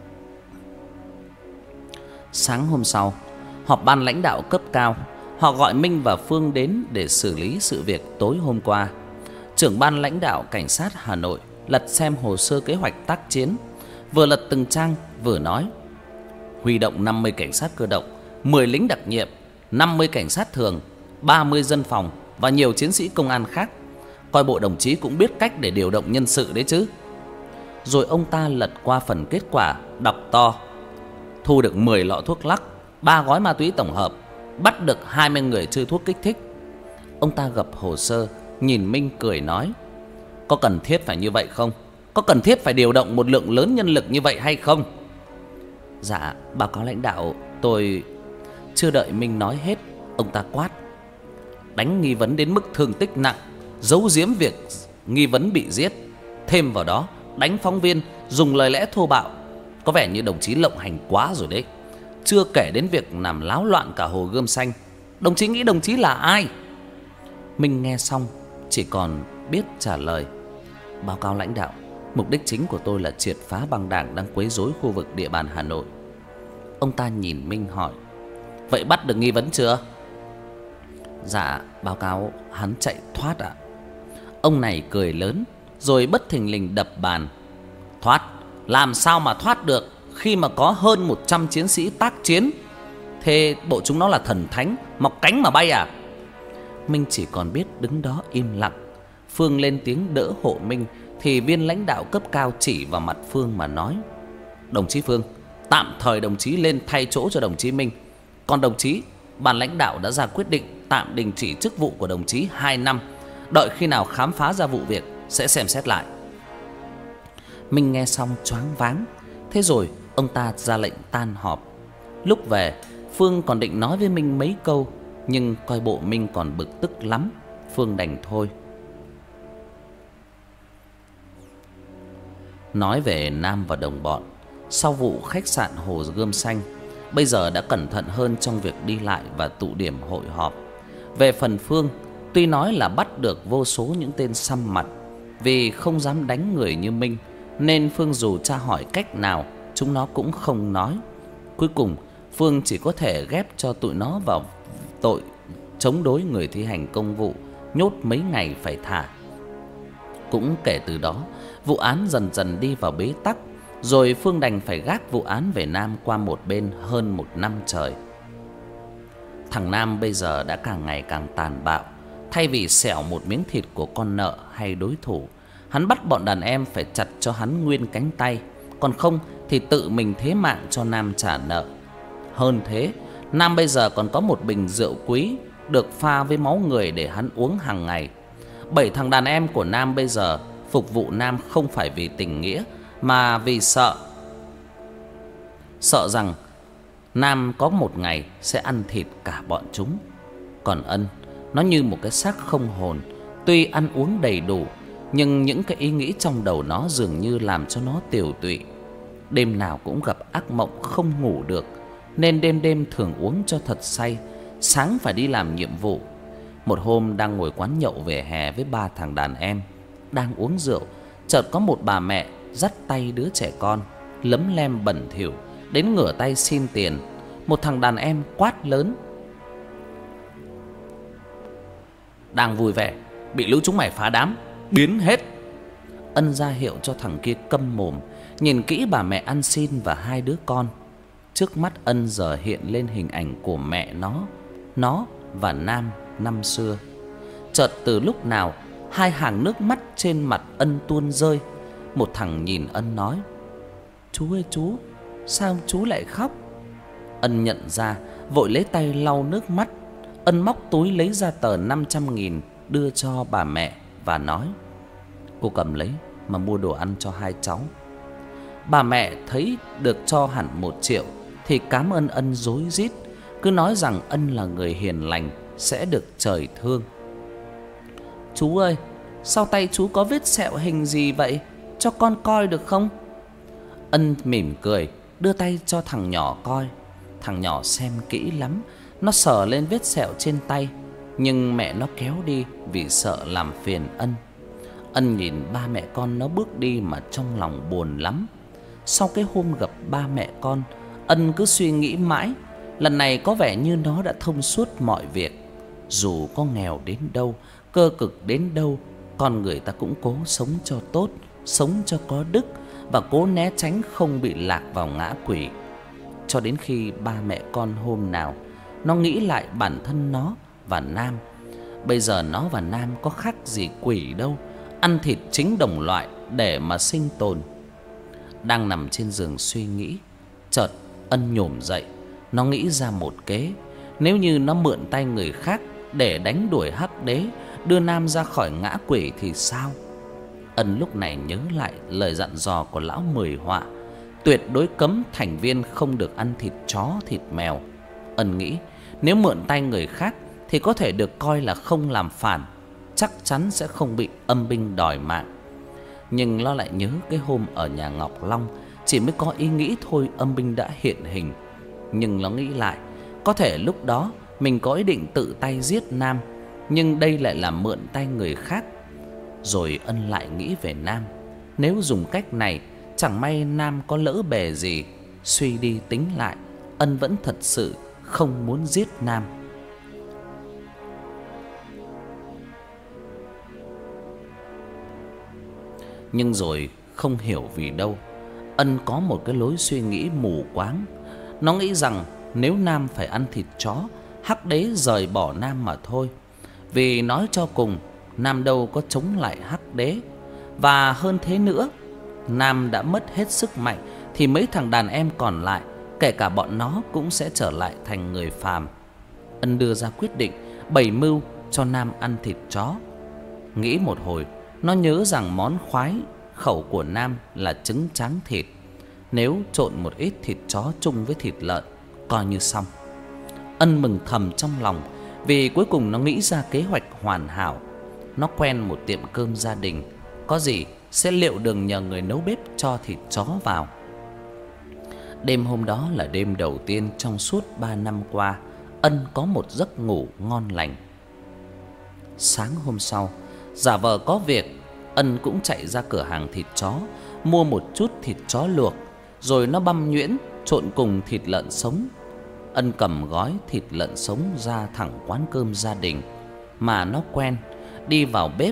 Sáng hôm sau, họp ban lãnh đạo cấp cao. Họ gọi Minh và Phương đến để xử lý sự việc tối hôm qua. Trưởng ban lãnh đạo cảnh sát Hà Nội lật xem hồ sơ kế hoạch tác chiến, vừa lật từng trang vừa nói: "Huy động 50 cảnh sát cơ động, 10 lính đặc nhiệm, 50 cảnh sát thường, 30 dân phòng và nhiều chiến sĩ công an khác. Coi bộ đồng chí cũng biết cách để điều động nhân sự đấy chứ." Rồi ông ta lật qua phần kết quả, đọc to: "Thu được 10 lọ thuốc lắc, 3 gói ma túy tổng hợp, bắt được 20 người chơi thuốc kích thích." Ông ta gập hồ sơ, nhìn Minh cười nói: "Có cần thiết phải như vậy không? Có cần thiết phải điều động một lượng lớn nhân lực như vậy hay không?" "Dạ, báo cáo lãnh đạo, tôi..." Chưa đợi Minh nói hết, ông ta quát: "Đánh nghi vấn đến mức thương tích nặng, giấu giếm việc nghi vấn bị giết. Thêm vào đó, đánh phóng viên, dùng lời lẽ thô bạo. Có vẻ như đồng chí lộng hành quá rồi đấy. Chưa kể đến việc làm láo loạn cả hồ gươm xanh. Đồng chí nghĩ đồng chí là ai?" Minh nghe xong chỉ còn biết trả lời: "Báo cáo lãnh đạo, mục đích chính của tôi là triệt phá băng đảng đang quấy rối khu vực địa bàn Hà Nội." Ông ta nhìn Minh hỏi: "Vậy bắt được nghi vấn chưa?" "Dạ, báo cáo hắn chạy thoát ạ." Ông này cười lớn rồi bất thình lình đập bàn: "Thoát? Làm sao mà thoát được khi mà có hơn 100 chiến sĩ tác chiến? Thế bộ chúng nó là thần thánh, mọc cánh mà bay à?" Minh chỉ còn biết đứng đó im lặng. Phương lên tiếng đỡ hộ Minh thì viên lãnh đạo cấp cao chỉ vào mặt Phương mà nói: "Đồng chí Phương, tạm thời đồng chí lên thay chỗ cho đồng chí Minh. Còn đồng chí, ban lãnh đạo đã ra quyết định tạm đình chỉ chức vụ của đồng chí 2 năm. Đợi khi nào khám phá ra vụ việc sẽ xem xét lại." Minh nghe xong choáng váng. Thế rồi ông ta ra lệnh tan họp. Lúc về, Phương còn định nói với Minh mấy câu, nhưng coi bộ Minh còn bực tức lắm, Phương đành thôi. Nói về Nam và đồng bọn, sau vụ khách sạn Hồ Gươm Xanh, bây giờ đã cẩn thận hơn trong việc đi lại và tụ điểm hội họp. Về phần Phương, tuy nói là bắt được vô số những tên xăm mặt, vì không dám đánh người như Minh, nên Phương dù tra hỏi cách nào, chúng nó cũng không nói. Cuối cùng, Phương chỉ có thể ghép cho tụi nó vào tội chống đối người thi hành công vụ, nhốt mấy ngày phải thả. Cũng kể từ đó, vụ án dần dần đi vào bế tắc, rồi Phương đành phải gác vụ án về Nam qua một bên hơn 1 năm trời. Thằng Nam bây giờ đã càng ngày càng tàn bạo. Thay vì xẻo một miếng thịt của con nợ hay đối thủ, hắn bắt bọn đàn em phải chặt cho hắn nguyên cánh tay, còn không thì tự mình thế mạng cho Nam trả nợ. Hơn thế, Nam bây giờ còn có một bình rượu quý được pha với máu người để hắn uống hàng ngày. 7 thằng đàn em của Nam bây giờ phục vụ Nam không phải vì tình nghĩa, mà vì sợ rằng Nam có một ngày sẽ ăn thịt cả bọn chúng. Còn Ân, nó như một cái xác không hồn, tuy ăn uống đầy đủ, nhưng những cái ý nghĩ trong đầu nó dường như làm cho nó tiều tụy. Đêm nào cũng gặp ác mộng không ngủ được, nên đêm đêm thường uống cho thật say, sáng phải đi làm nhiệm vụ. Một hôm đang ngồi quán nhậu vỉa hè với 3 thằng đàn em đang uống rượu, chợt có một bà mẹ dắt tay đứa trẻ con lấm lem bẩn thỉu đến ngửa tay xin tiền. Một thằng đàn em quát lớn: "Đang vui vẻ, bị lũ chúng mày phá đám, biến hết!" Ân ra hiệu cho thằng kia câm mồm, nhìn kỹ bà mẹ ăn xin và 2 đứa con. Trước mắt Ân giờ hiện lên hình ảnh của mẹ nó và Nam năm xưa. Chợt từ lúc nào 2 hàng nước mắt trên mặt Ân tuôn rơi. Một thằng nhìn Ân nói: "Chú ơi chú, sao chú lại khóc?" Ân nhận ra, vội lấy tay lau nước mắt. Ân móc túi lấy ra tờ 500.000 đưa cho bà mẹ và nói: "Cô cầm lấy mà mua đồ ăn cho 2 cháu." Bà mẹ thấy được cho hẳn 1 triệu thì cảm ơn Ân rối rít, cứ nói rằng Ân là người hiền lành, sẽ được trời thương. "Chú ơi, sao tay chú có vết sẹo hình gì vậy? Cho con coi được không?" Ân mỉm cười, đưa tay cho thằng nhỏ coi. Thằng nhỏ xem kỹ lắm, nó sờ lên vết sẹo trên tay, nhưng mẹ nó kéo đi vì sợ làm phiền Ân. Ân nhìn ba mẹ con nó bước đi mà trong lòng buồn lắm. Sau cái hôm gặp ba mẹ con, Ân cứ suy nghĩ mãi, lần này có vẻ như nó đã thông suốt mọi việc. Dù có nghèo đến đâu, cơ cực đến đâu, con người ta cũng cố sống cho tốt, sống cho có đức, và cố né tránh không bị lạc vào ngã quỷ. Cho đến khi ba mẹ con hôm nào nó nghĩ lại bản thân nó và Nam. Bây giờ nó và Nam có khác gì quỷ đâu, ăn thịt chính đồng loại để mà sinh tồn. Đang nằm trên giường suy nghĩ, chợt Ân nhổm dậy. Nó nghĩ ra một kế. Nếu như nó mượn tay người khác để đánh đuổi Hắc Đế, đưa Nam ra khỏi ngã quỷ thì sao? Ân lúc này nhớ lại lời dặn dò của lão Mười Họa, tuyệt đối cấm thành viên không được ăn thịt chó, thịt mèo. Ân nghĩ nếu mượn tay người khác thì có thể được coi là không làm phản, chắc chắn sẽ không bị âm binh đòi mạng. Nhưng nó lại nhớ cái hôm ở nhà Ngọc Long, chỉ mới có ý nghĩ thôi âm binh đã hiện hình. Nhưng nó nghĩ lại, có thể lúc đó mình có ý định tự tay giết Nam, nhưng đây lại là mượn tay người khác. Rồi Ân lại nghĩ về Nam, nếu dùng cách này chẳng may Nam có lỡ bề gì. Suy đi tính lại, Ân vẫn thật sự không muốn giết Nam. Nhưng rồi không hiểu vì đâu, Ân có một cái lối suy nghĩ mù quáng. Nó nghĩ rằng nếu Nam phải ăn thịt chó, Hắc Đế rời bỏ Nam mà thôi. Vì nói cho cùng, Nam đâu có chống lại Hắc Đế. Và hơn thế nữa, Nam đã mất hết sức mạnh thì mấy thằng đàn em còn lại, kể cả bọn nó, cũng sẽ trở lại thành người phàm. Ân đưa ra quyết định bày mưu cho Nam ăn thịt chó. Nghĩ một hồi, nó nhớ rằng món khoái khẩu của Nam là trứng tráng thịt. Nếu trộn một ít thịt chó chung với thịt lợn, coi như xong. Ân mừng thầm trong lòng, vì cuối cùng nó nghĩ ra kế hoạch hoàn hảo. Nó quen một tiệm cơm gia đình, có gì sẽ liệu đường nhờ người nấu bếp cho thịt chó vào. Đêm hôm đó là đêm đầu tiên trong suốt 3 năm qua Ân có một giấc ngủ ngon lành. Sáng hôm sau, giả vờ có việc, Ân cũng chạy ra cửa hàng thịt chó, mua một chút thịt chó luộc, rồi nó băm nhuyễn trộn cùng thịt lợn sống. Ân cầm gói thịt lợn sống ra thẳng quán cơm gia đình mà nó quen, đi vào bếp.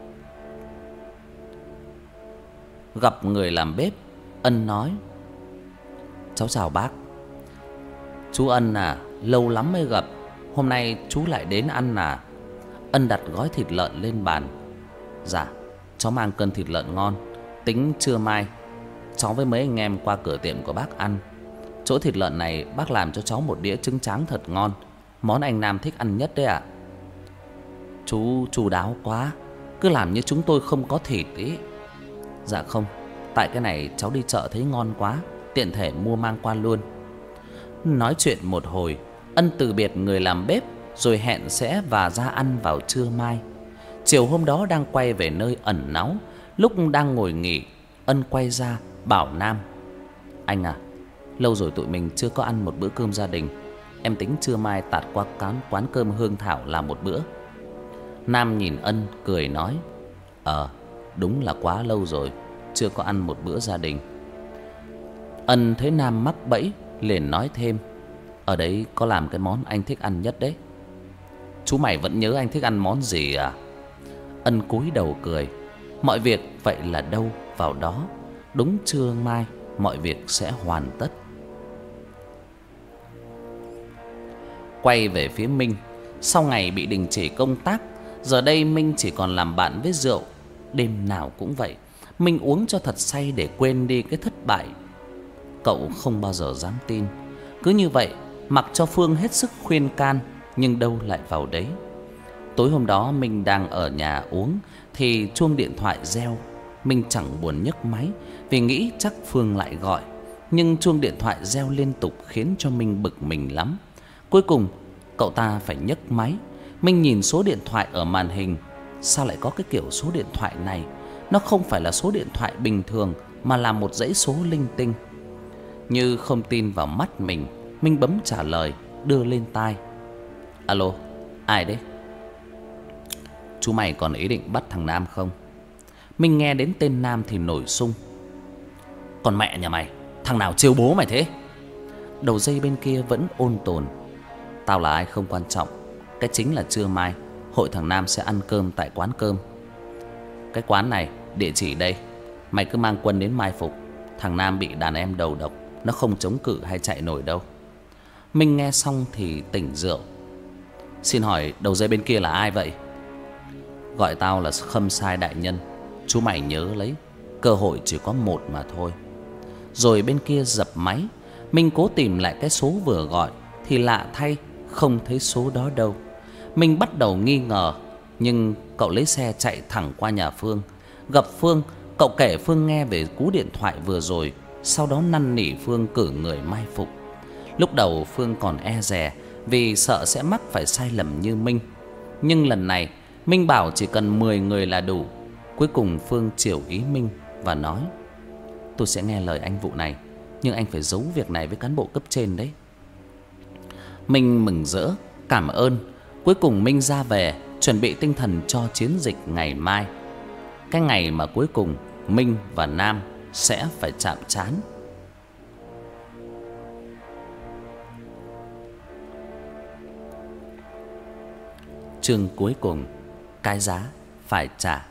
Gặp người làm bếp, Ân nói: "Cháu chào bác. Chú Ân à, lâu lắm mới gặp, hôm nay chú lại đến ăn à?" Ân đặt gói thịt lợn lên bàn. "Dạ, cháu mang cân thịt lợn ngon, tính trưa mai cháu với mấy anh em qua cửa tiệm của bác ăn. Chỗ thịt lợn này bác làm cho cháu một đĩa trứng tráng thật ngon, món anh Nam thích ăn nhất đấy ạ." "Chú chu đáo quá, cứ làm như chúng tôi không có thịt ý." "Dạ không, tại cái này cháu đi chợ thấy ngon quá, tiện thể mua mang qua luôn." Nói chuyện một hồi, Ân từ biệt người làm bếp, rồi hẹn sẽ và ra ăn vào trưa mai. Chiều hôm đó đang quay về nơi ẩn náu, lúc đang ngồi nghỉ, Ân quay ra bảo Nam: "Anh à, lâu rồi tụi mình chưa có ăn một bữa cơm gia đình. Em tính trưa mai tạt qua quán cơm Hương Thảo làm một bữa." Nam nhìn Ân cười nói: Đúng là quá lâu rồi chưa có ăn một bữa gia đình." Ân thấy Nam mắc bẫy, liền nói thêm: "Ở đấy có làm cái món anh thích ăn nhất đấy." "Chú mày vẫn nhớ anh thích ăn món gì à?" Ân cúi đầu cười: "Mọi việc vậy là đâu vào đó, đúng trưa mai mọi việc sẽ hoàn tất." Quay về phía Minh, sau ngày bị đình chỉ công tác, giờ đây Minh chỉ còn làm bạn với rượu. Đêm nào cũng vậy, Minh uống cho thật say để quên đi cái thất bại. Cậu không bao giờ dám tin. Cứ như vậy, mặc cho Phương hết sức khuyên can, nhưng đâu lại vào đấy. Tối hôm đó Minh đang ở nhà uống thì chuông điện thoại reo. Minh chẳng buồn nhấc máy vì nghĩ chắc Phương lại gọi, nhưng chuông điện thoại reo liên tục khiến cho Minh bực mình lắm. Cuối cùng cậu ta phải nhấc máy. Minh nhìn số điện thoại ở màn hình. Sao lại có cái kiểu số điện thoại này? Nó không phải là số điện thoại bình thường, mà là một dãy số linh tinh. Như không tin vào mắt mình, Minh bấm trả lời, đưa lên tai: "Alo, ai đấy?" "Chú mày còn ý định bắt thằng Nam không?" Minh nghe đến tên Nam thì nổi sung: "Còn mẹ nhà mày, thằng nào trêu bố mày thế?" Đầu dây bên kia vẫn ôn tồn: "Tao là ai không quan trọng, cái chính là trưa mai hội thằng Nam sẽ ăn cơm tại quán cơm. Cái quán này địa chỉ đây, mày cứ mang quân đến mai phục. Thằng Nam bị đàn em đầu độc, nó không chống cự hay chạy nổi đâu." Minh nghe xong thì tỉnh rượu: "Xin hỏi đầu dây bên kia là ai vậy?" "Gọi tao là Khâm Sai đại nhân, chú mày nhớ lấy, cơ hội chỉ có một mà thôi." Rồi bên kia dập máy. Minh cố tìm lại cái số vừa gọi thì lạ thay, không thấy số đó đâu. Minh bắt đầu nghi ngờ, nhưng cậu lấy xe chạy thẳng qua nhà Phương. Gặp Phương, cậu kể Phương nghe về cú điện thoại vừa rồi, sau đó năn nỉ Phương cử người mai phục. Lúc đầu Phương còn e dè vì sợ sẽ mắc phải sai lầm như Minh, nhưng lần này Minh bảo chỉ cần 10 người là đủ. Cuối cùng Phương chiều ý Minh và nói: "Tôi sẽ nghe lời anh vụ này, nhưng anh phải giấu việc này với cán bộ cấp trên đấy." Minh mừng rỡ, cảm ơn. Cuối cùng Minh ra về, chuẩn bị tinh thần cho chiến dịch ngày mai. Cái ngày mà cuối cùng Minh và Nam sẽ phải chạm trán. Chương cuối cùng: cái giá phải trả.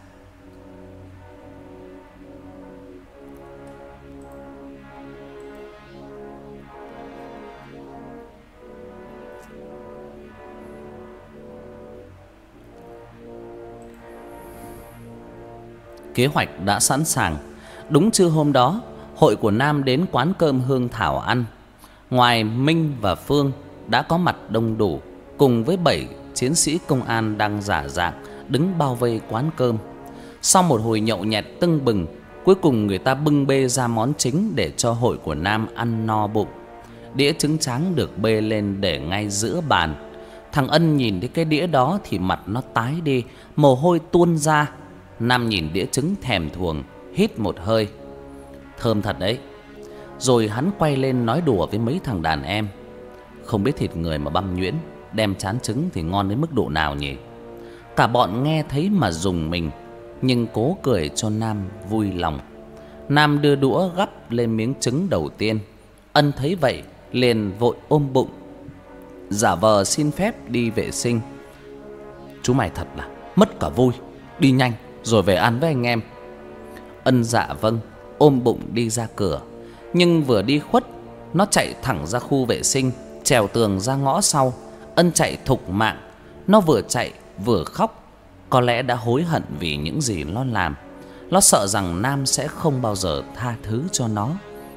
Kế hoạch đã sẵn sàng. Đúng trưa hôm đó, hội của Nam đến quán cơm Hương Thảo ăn. Ngoài Minh và Phương đã có mặt đông đủ, cùng với 7 chiến sĩ công an đang giả dạng đứng bao vây quán cơm. Sau một hồi nhậu nhẹt tưng bừng, cuối cùng người ta bưng bê ra món chính để cho hội của Nam ăn no bụng. Đĩa trứng tráng được bê lên để ngay giữa bàn. Thằng Ân nhìn thấy cái đĩa đó thì mặt nó tái đi, mồ hôi tuôn ra. Nam nhìn đĩa trứng thèm thuồng, hít một hơi. Thơm thật đấy. Rồi hắn quay lên nói đùa với mấy thằng đàn em. Không biết thịt người mà băm nhuyễn, đem trán trứng thì ngon đến mức độ nào nhỉ? Cả bọn nghe thấy mà rùng mình, nhưng cố cười cho Nam vui lòng. Nam đưa đũa gắp lên miếng trứng đầu tiên. Ân thấy vậy liền vội ôm bụng, giả vờ xin phép đi vệ sinh. Chú mày thật là mất cả vui, đi nhanh rồi về ăn với anh em. Ân dạ vâng, ôm bụng đi ra cửa. Nhưng vừa đi khuất, nó chạy thẳng ra khu vệ sinh, trèo tường ra ngõ sau. Ân chạy thục mạng. Nó vừa chạy vừa khóc. Có lẽ đã hối hận vì những gì nó làm. Nó sợ rằng Nam sẽ không bao giờ tha thứ cho nó.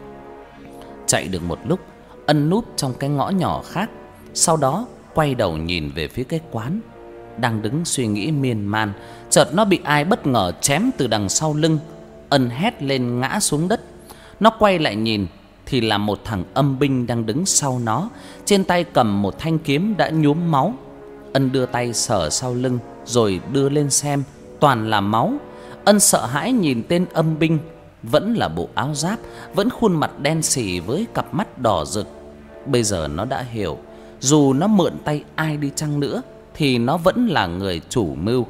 Chạy được một lúc, Ân núp trong cái ngõ nhỏ khác. Sau đó quay đầu nhìn về phía cái quán. Đang đứng suy nghĩ miên man, chợt nó bị ai bất ngờ chém từ đằng sau lưng. Ân hét lên ngã xuống đất. Nó quay lại nhìn thì là một thằng âm binh đang đứng sau nó, trên tay cầm một thanh kiếm đã nhuốm máu. Ân đưa tay sờ sau lưng rồi đưa lên xem, toàn là máu. Ân sợ hãi nhìn tên âm binh, vẫn là bộ áo giáp, vẫn khuôn mặt đen sì với cặp mắt đỏ rực. Bây giờ nó đã hiểu, dù nó mượn tay ai đi chăng nữa thì nó vẫn là người chủ mưu.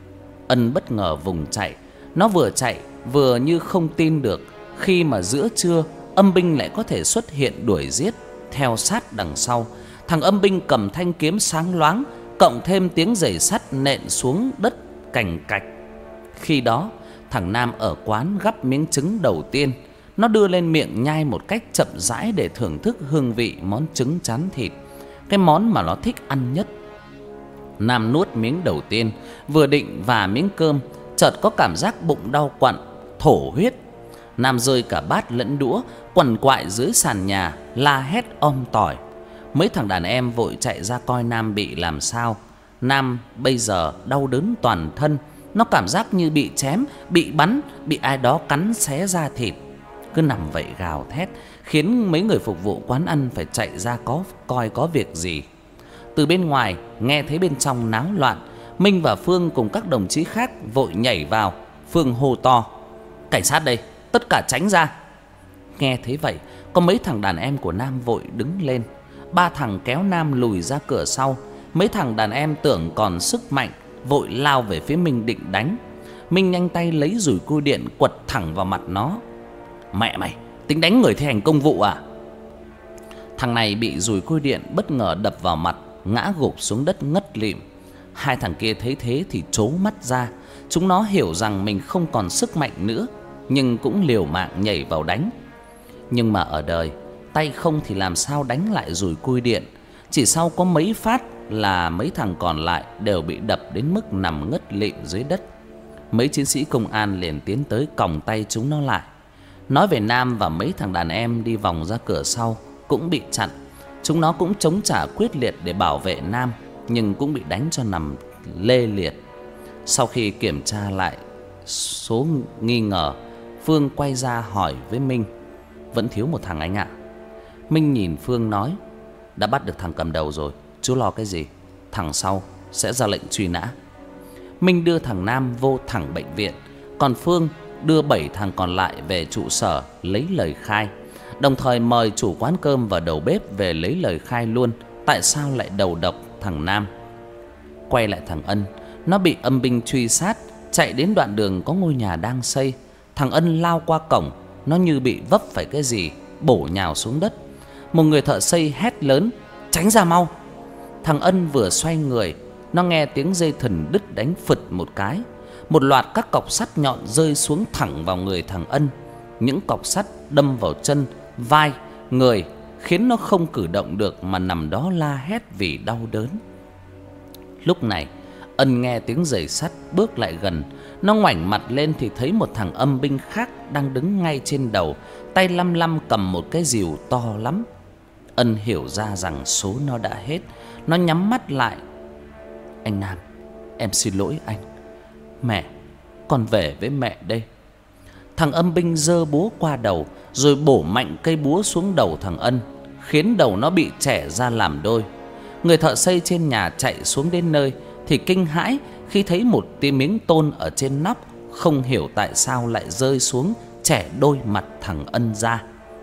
Ân bất ngờ vùng chạy. Nó vừa chạy vừa như không tin được khi mà giữa trưa âm binh lại có thể xuất hiện đuổi giết theo sát đằng sau. Thằng âm binh cầm thanh kiếm sáng loáng, cộng thêm tiếng giày sắt nện xuống đất cành cạch. Khi đó thằng Nam ở quán gắp miếng trứng đầu tiên. Nó đưa lên miệng nhai một cách chậm rãi để thưởng thức hương vị món trứng chán thịt, cái món mà nó thích ăn nhất. Nam nuốt miếng đầu tiên, vừa định vả miếng cơm, chợt có cảm giác bụng đau quặn, thổ huyết. Nam rơi cả bát lẫn đũa, quằn quại dưới sàn nhà, la hét om tỏi. Mấy thằng đàn em vội chạy ra coi Nam bị làm sao. Nam bây giờ đau đớn toàn thân. Nó cảm giác như bị chém, bị bắn, bị ai đó cắn xé da thịt. Cứ nằm vậy gào thét, khiến mấy người phục vụ quán ăn phải chạy ra coi có việc gì. Từ bên ngoài nghe thấy bên trong náo loạn, Minh và Phương cùng các đồng chí khác vội nhảy vào. Phương hô to: "Cảnh sát đây, tất cả tránh ra!" Nghe thấy vậy, có mấy thằng đàn em của Nam vội đứng lên. Ba thằng kéo Nam lùi ra cửa sau. Mấy thằng đàn em tưởng còn sức mạnh, vội lao về phía Minh định đánh. Minh nhanh tay lấy dùi cui điện quật thẳng vào mặt nó. "Mẹ mày, tính đánh người thi hành công vụ à?" Thằng này bị dùi cui điện bất ngờ đập vào mặt, ngã gục xuống đất ngất lịm. Hai thằng kia thấy thế thì trố mắt ra. Chúng nó hiểu rằng mình không còn sức mạnh nữa, nhưng cũng liều mạng nhảy vào đánh. Nhưng mà ở đời, tay không thì làm sao đánh lại dùi cui điện. Chỉ sau có mấy phát là mấy thằng còn lại đều bị đập đến mức nằm ngất lịm dưới đất. Mấy chiến sĩ công an liền tiến tới còng tay chúng nó lại. Nói về Nam và mấy thằng đàn em đi vòng ra cửa sau cũng bị chặn. Chúng nó cũng chống trả quyết liệt để bảo vệ Nam, nhưng cũng bị đánh cho nằm lê liệt. Sau khi kiểm tra lại số nghi ngờ, Phương quay ra hỏi với Minh: "Vẫn thiếu một thằng anh ạ." Minh nhìn Phương nói: "Đã bắt được thằng cầm đầu rồi, chú lo cái gì? Thằng sau sẽ ra lệnh truy nã." Minh đưa thằng Nam vô thẳng bệnh viện, còn Phương đưa 7 thằng còn lại về trụ sở lấy lời khai, đồng thời mời chủ quán cơm và đầu bếp về lấy lời khai luôn tại sao lại đầu độc thằng Nam. Quay lại thằng Ân, nó bị âm binh truy sát, chạy đến đoạn đường có ngôi nhà đang xây. Thằng Ân lao qua cổng, nó như bị vấp phải cái gì, bổ nhào xuống đất. Một người thợ xây hét lớn: "Tránh ra mau!" Thằng Ân vừa xoay người, nó nghe tiếng dây thừng đứt đánh phụt một cái. Một loạt các cọc sắt nhọn rơi xuống thẳng vào người thằng Ân. Những cọc sắt đâm vào chân, vai, người, khiến nó không cử động được mà nằm đó la hét vì đau đớn. Lúc này Ân nghe tiếng giày sắt bước lại gần. Nó ngoảnh mặt lên thì thấy một thằng âm binh khác đang đứng ngay trên đầu, tay lăm lăm cầm một cái rìu to lắm. Ân hiểu ra rằng số nó đã hết. Nó nhắm mắt lại: "Anh Nam, em xin lỗi anh. Mẹ, con về với mẹ đây." Thằng âm binh giơ búa qua đầu rồi bổ mạnh cây búa xuống đầu thằng Ân. khiến đầu nó bị chẻ ra làm đôi. Người thợ xây trên nhà chạy xuống đến nơi thì kinh hãi khi thấy một miếng tôn ở trên nóc, không hiểu tại sao lại rơi xuống chẻ đôi mặt thằng Ân ra.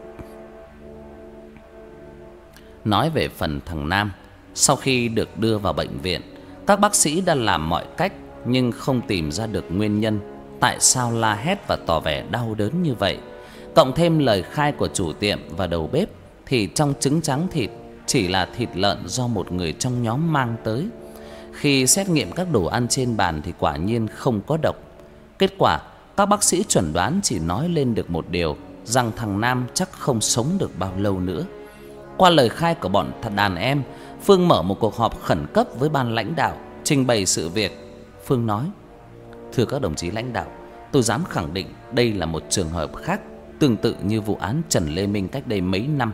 Nói về phần thằng Nam, sau khi được đưa vào bệnh viện, các bác sĩ đã làm mọi cách nhưng không tìm ra được nguyên nhân tại sao la hét và tỏ vẻ đau đớn như vậy. Cộng thêm lời khai của chủ tiệm và đầu bếp thì trong trứng trắng thịt chỉ là thịt lợn do một người trong nhóm mang tới. Khi xét nghiệm các đồ ăn trên bàn thì quả nhiên không có độc. Kết quả các bác sĩ chuẩn đoán chỉ nói lên được một điều, rằng thằng Nam chắc không sống được bao lâu nữa. Qua lời khai của bọn đàn em, Phương mở một cuộc họp khẩn cấp với ban lãnh đạo, trình bày sự việc. Phương nói: "Thưa các đồng chí lãnh đạo, tôi dám khẳng định đây là một trường hợp khác, tương tự như vụ án Trần Lê Minh cách đây mấy năm."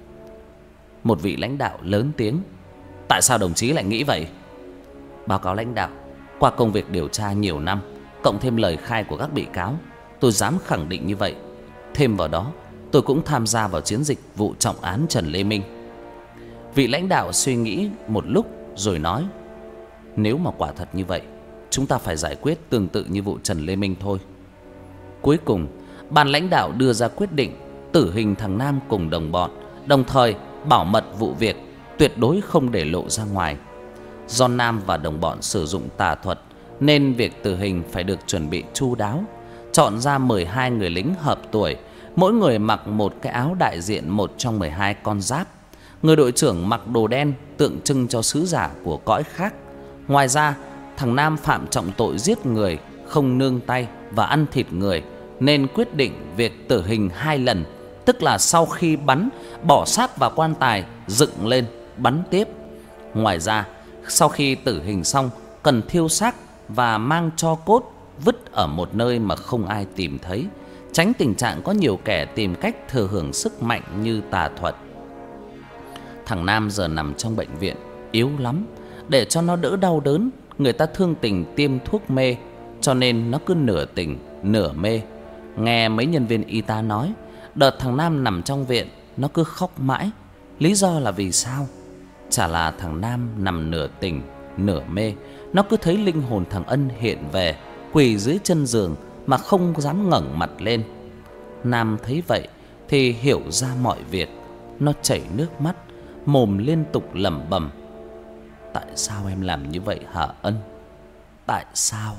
Một vị lãnh đạo lớn tiếng: "Tại sao đồng chí lại nghĩ vậy?" "Báo cáo lãnh đạo, qua công việc điều tra nhiều năm, cộng thêm lời khai của các bị cáo, tôi dám khẳng định như vậy. Thêm vào đó, tôi cũng tham gia vào chiến dịch vụ trọng án Trần Lê Minh." Vị lãnh đạo suy nghĩ một lúc rồi nói: "Nếu mà quả thật như vậy, chúng ta phải giải quyết tương tự như vụ Trần Lê Minh thôi." Cuối cùng, ban lãnh đạo đưa ra quyết định tử hình thằng Nam cùng đồng bọn, đồng thời bảo mật vụ việc, tuyệt đối không để lộ ra ngoài. Do Nam và đồng bọn sử dụng tà thuật nên việc tử hình phải được chuẩn bị chu đáo. Chọn ra 12 người lính hợp tuổi, mỗi người mặc một cái áo đại diện một trong 12 con giáp. Người đội trưởng mặc đồ đen tượng trưng cho sứ giả của cõi khác. Ngoài ra, thằng Nam phạm trọng tội giết người, không nương tay và ăn thịt người, nên quyết định việc tử hình 2 lần, tức là sau khi bắn, bỏ xác vào quan tài, dựng lên, bắn tiếp. Ngoài ra, sau khi tử hình xong, cần thiêu xác và mang tro cốt vứt ở một nơi mà không ai tìm thấy, tránh tình trạng có nhiều kẻ tìm cách thừa hưởng sức mạnh như tà thuật. Thằng Nam giờ nằm trong bệnh viện, yếu lắm. Để cho nó đỡ đau đớn, người ta thương tình tiêm thuốc mê, cho nên nó cứ nửa tỉnh nửa mê. Nghe mấy nhân viên y tá nói, đợt thằng Nam nằm trong viện, nó cứ khóc mãi. Lý do là vì sao? Chả là thằng Nam nằm nửa tỉnh nửa mê, nó cứ thấy linh hồn thằng Ân hiện về, quỳ dưới chân giường mà không dám ngẩng mặt lên. Nam thấy vậy thì hiểu ra mọi việc. Nó chảy nước mắt, mồm liên tục lẩm bẩm: "Tại sao em làm như vậy hả Ân? Tại sao?"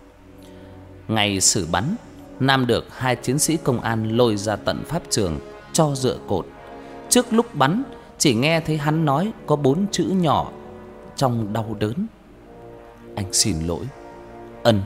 Ngày xử bắn, Nam được 2 chiến sĩ công an lôi ra tận pháp trường cho dựa cột. Trước lúc bắn, chỉ nghe thấy hắn nói có 4 chữ nhỏ trong đau đớn: "Anh xin lỗi, Ân."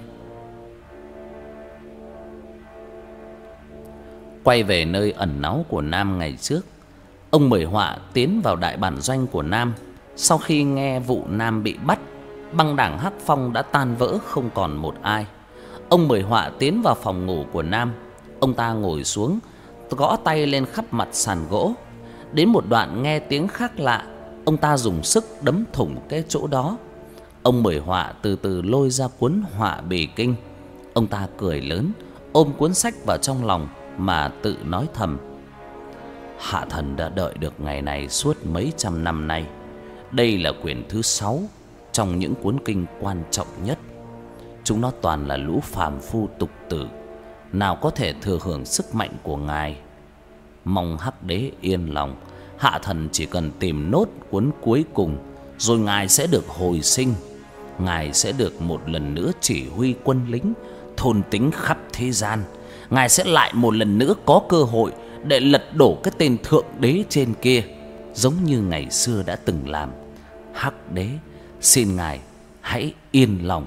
Quay về nơi ẩn náu của Nam ngày trước, ông Mười Họa tiến vào đại bản doanh của Nam. Sau khi nghe vụ Nam bị bắt, băng đảng Hắc Phong đã tan vỡ không còn một ai. Ông Mười Họa tiến vào phòng ngủ của Nam. Ông ta ngồi xuống, gõ tay lên khắp mặt sàn gỗ. Đến một đoạn nghe tiếng khác lạ, ông ta dùng sức đấm thủng cái chỗ đó. Ông Mười Họa từ từ lôi ra cuốn Họa Bì Kinh. Ông ta cười lớn, ôm cuốn sách vào trong lòng mà tự nói thầm: "Hạ thần đã đợi được ngày này suốt mấy trăm năm nay. Đây là quyển thứ 6 trong những cuốn kinh quan trọng nhất. Chúng nó toàn là lũ phàm phu tục tử, nào có thể thừa hưởng sức mạnh của ngài. Mong Hắc Đế yên lòng, hạ thần chỉ cần tìm nốt cuốn cuối cùng, rồi ngài sẽ được hồi sinh. Ngài sẽ được một lần nữa chỉ huy quân lính thôn tính khắp thế gian. Ngài sẽ lại một lần nữa có cơ hội để lật đổ cái tên thượng đế trên kia, giống như ngày xưa đã từng làm. Hắc Đế, xin ngài hãy yên lòng."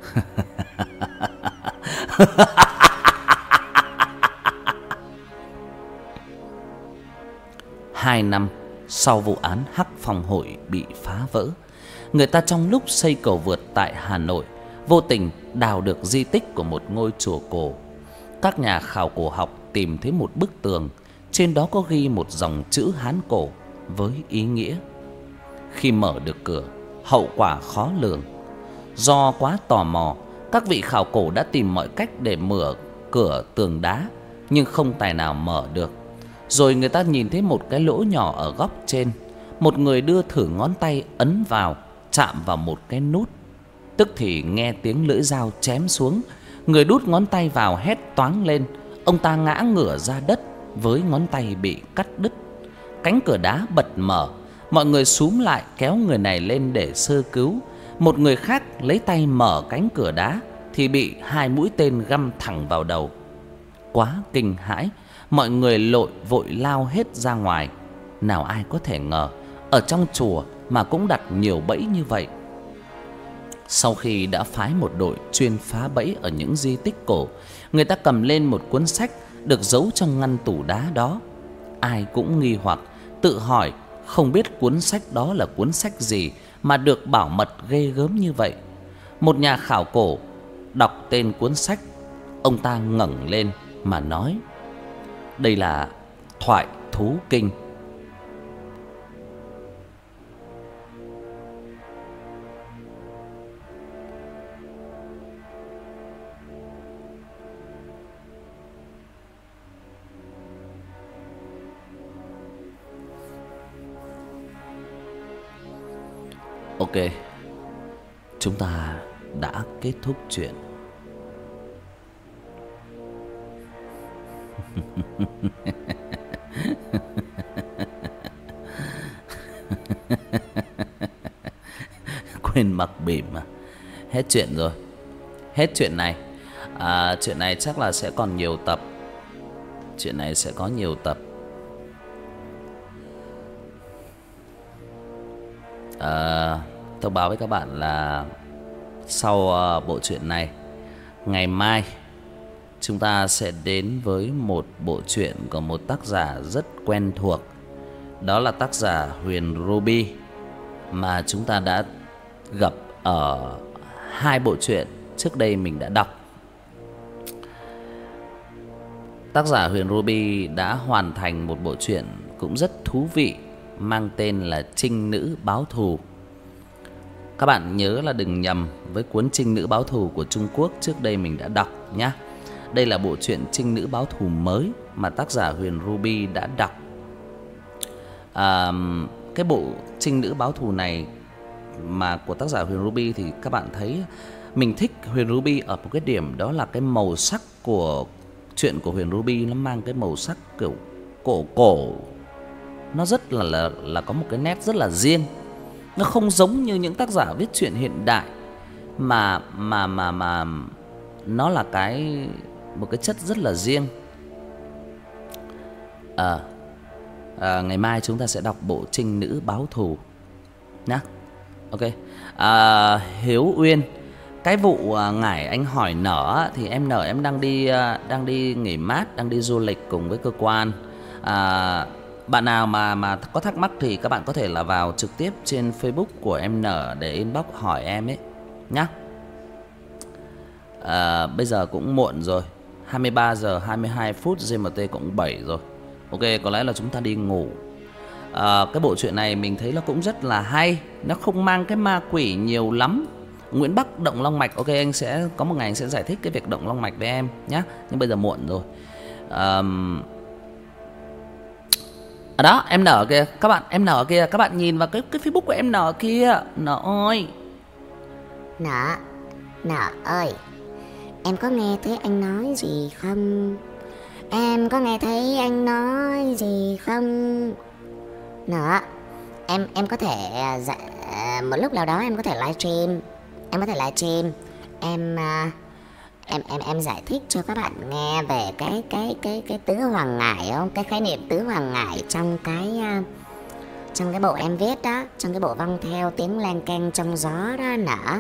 2 năm sau vụ án Hắc Phong hội bị phá vỡ, người ta trong lúc xây cầu vượt tại Hà Nội vô tình đào được di tích của một ngôi chùa cổ. Các nhà khảo cổ học tìm thấy một bức tường, trên đó có ghi một dòng chữ Hán cổ với ý nghĩa. Khi mở được cửa, hậu quả khó lường. Do quá tò mò, các vị khảo cổ đã tìm mọi cách để mở cửa tường đá, nhưng không tài nào mở được. Rồi người ta nhìn thấy một cái lỗ nhỏ ở góc trên. Một người đưa thử ngón tay ấn vào, chạm vào một cái nút. Tức thì nghe tiếng lưỡi dao chém xuống. Người đút ngón tay vào hét toáng lên. Ông ta ngã ngửa ra đất với ngón tay bị cắt đứt. Cánh cửa đá bật mở. Mọi người xúm lại kéo người này lên để sơ cứu. Một người khác lấy tay mở cánh cửa đá thì bị 2 mũi tên găm thẳng vào đầu. Quá kinh hãi, mọi người vội lao hết ra ngoài. Nào ai có thể ngờ ở trong chùa mà cũng đặt nhiều bẫy như vậy. Sau khi đã phái một đội chuyên phá bẫy ở những di tích cổ, người ta cầm lên một cuốn sách được giấu trong ngăn tủ đá đó. Ai cũng nghi hoặc, tự hỏi không biết cuốn sách đó là cuốn sách gì mà được bảo mật ghê gớm như vậy. Một nhà khảo cổ đọc tên cuốn sách, ông ta ngẩng lên mà nói: đây là Thoại Thú Kinh. Ok, chúng ta đã kết thúc chuyện. Quên mặc bỉm mà. Hết chuyện rồi. Hết chuyện này. Chuyện này chắc là sẽ còn nhiều tập. Chuyện này sẽ có nhiều tập. Thông báo với các bạn là sau bộ truyện này, ngày mai chúng ta sẽ đến với một bộ truyện của một tác giả rất quen thuộc. Đó là tác giả Huyền Ruby, mà chúng ta đã gặp ở 2 bộ truyện trước đây mình đã đọc. Tác giả Huyền Ruby đã hoàn thành một bộ truyện cũng rất thú vị, mang tên là Trinh Nữ Báo Thù. Các bạn nhớ là đừng nhầm với cuốn Trinh Nữ Báo Thù của Trung Quốc trước đây mình đã đọc nhé. Đây là bộ truyện Trinh Nữ Báo Thù mới mà tác giả Huyền Ruby đã đọc. Cái bộ Trinh Nữ Báo Thù này mà của tác giả Huyền Ruby thì các bạn thấy mình thích Huyền Ruby ở một cái điểm, đó là cái màu sắc của chuyện của Huyền Ruby. Nó mang cái màu sắc kiểu cổ. Nó rất là có một cái nét rất là riêng. Nó không giống như những tác giả viết truyện hiện đại mà nó là một cái chất rất là riêng. Ngày mai chúng ta sẽ đọc bộ Trinh Nữ Báo Thù nhá. Ok. Hiếu Uyên, cái vụ ngải anh hỏi Nở thì em Nở em đang đi nghỉ mát, đang đi du lịch cùng với cơ quan. Bạn nào mà có thắc mắc thì các bạn có thể là vào trực tiếp trên Facebook của em Nở để inbox hỏi em ấy nhá. Bây giờ cũng muộn rồi, 23 giờ 22 phút GMT cộng 7 rồi. Ok, có lẽ là chúng ta đi ngủ. Cái bộ truyện này mình thấy nó cũng rất là hay. Nó không mang cái ma quỷ nhiều lắm. Nguyễn Bắc động long mạch. Ok, anh sẽ có một ngày anh sẽ giải thích cái việc động long mạch với em nhé. Nhưng bây giờ muộn rồi. Đó, em Nở kìa. Các bạn, em Nở kìa. Các bạn nhìn vào cái Facebook của em Nở kia. Nở ơi. Nở ơi, em có nghe thấy anh nói gì không? Em có nghe thấy anh nói gì không? Nở, em có thể một lúc nào đó em có thể livestream. Em giải thích cho các bạn nghe về cái tứ hoàng ngải không? Cái khái niệm tứ hoàng ngải trong cái bộ em viết đó, trong cái bộ Vong Theo Tiếng Lan Can Trong Gió đó.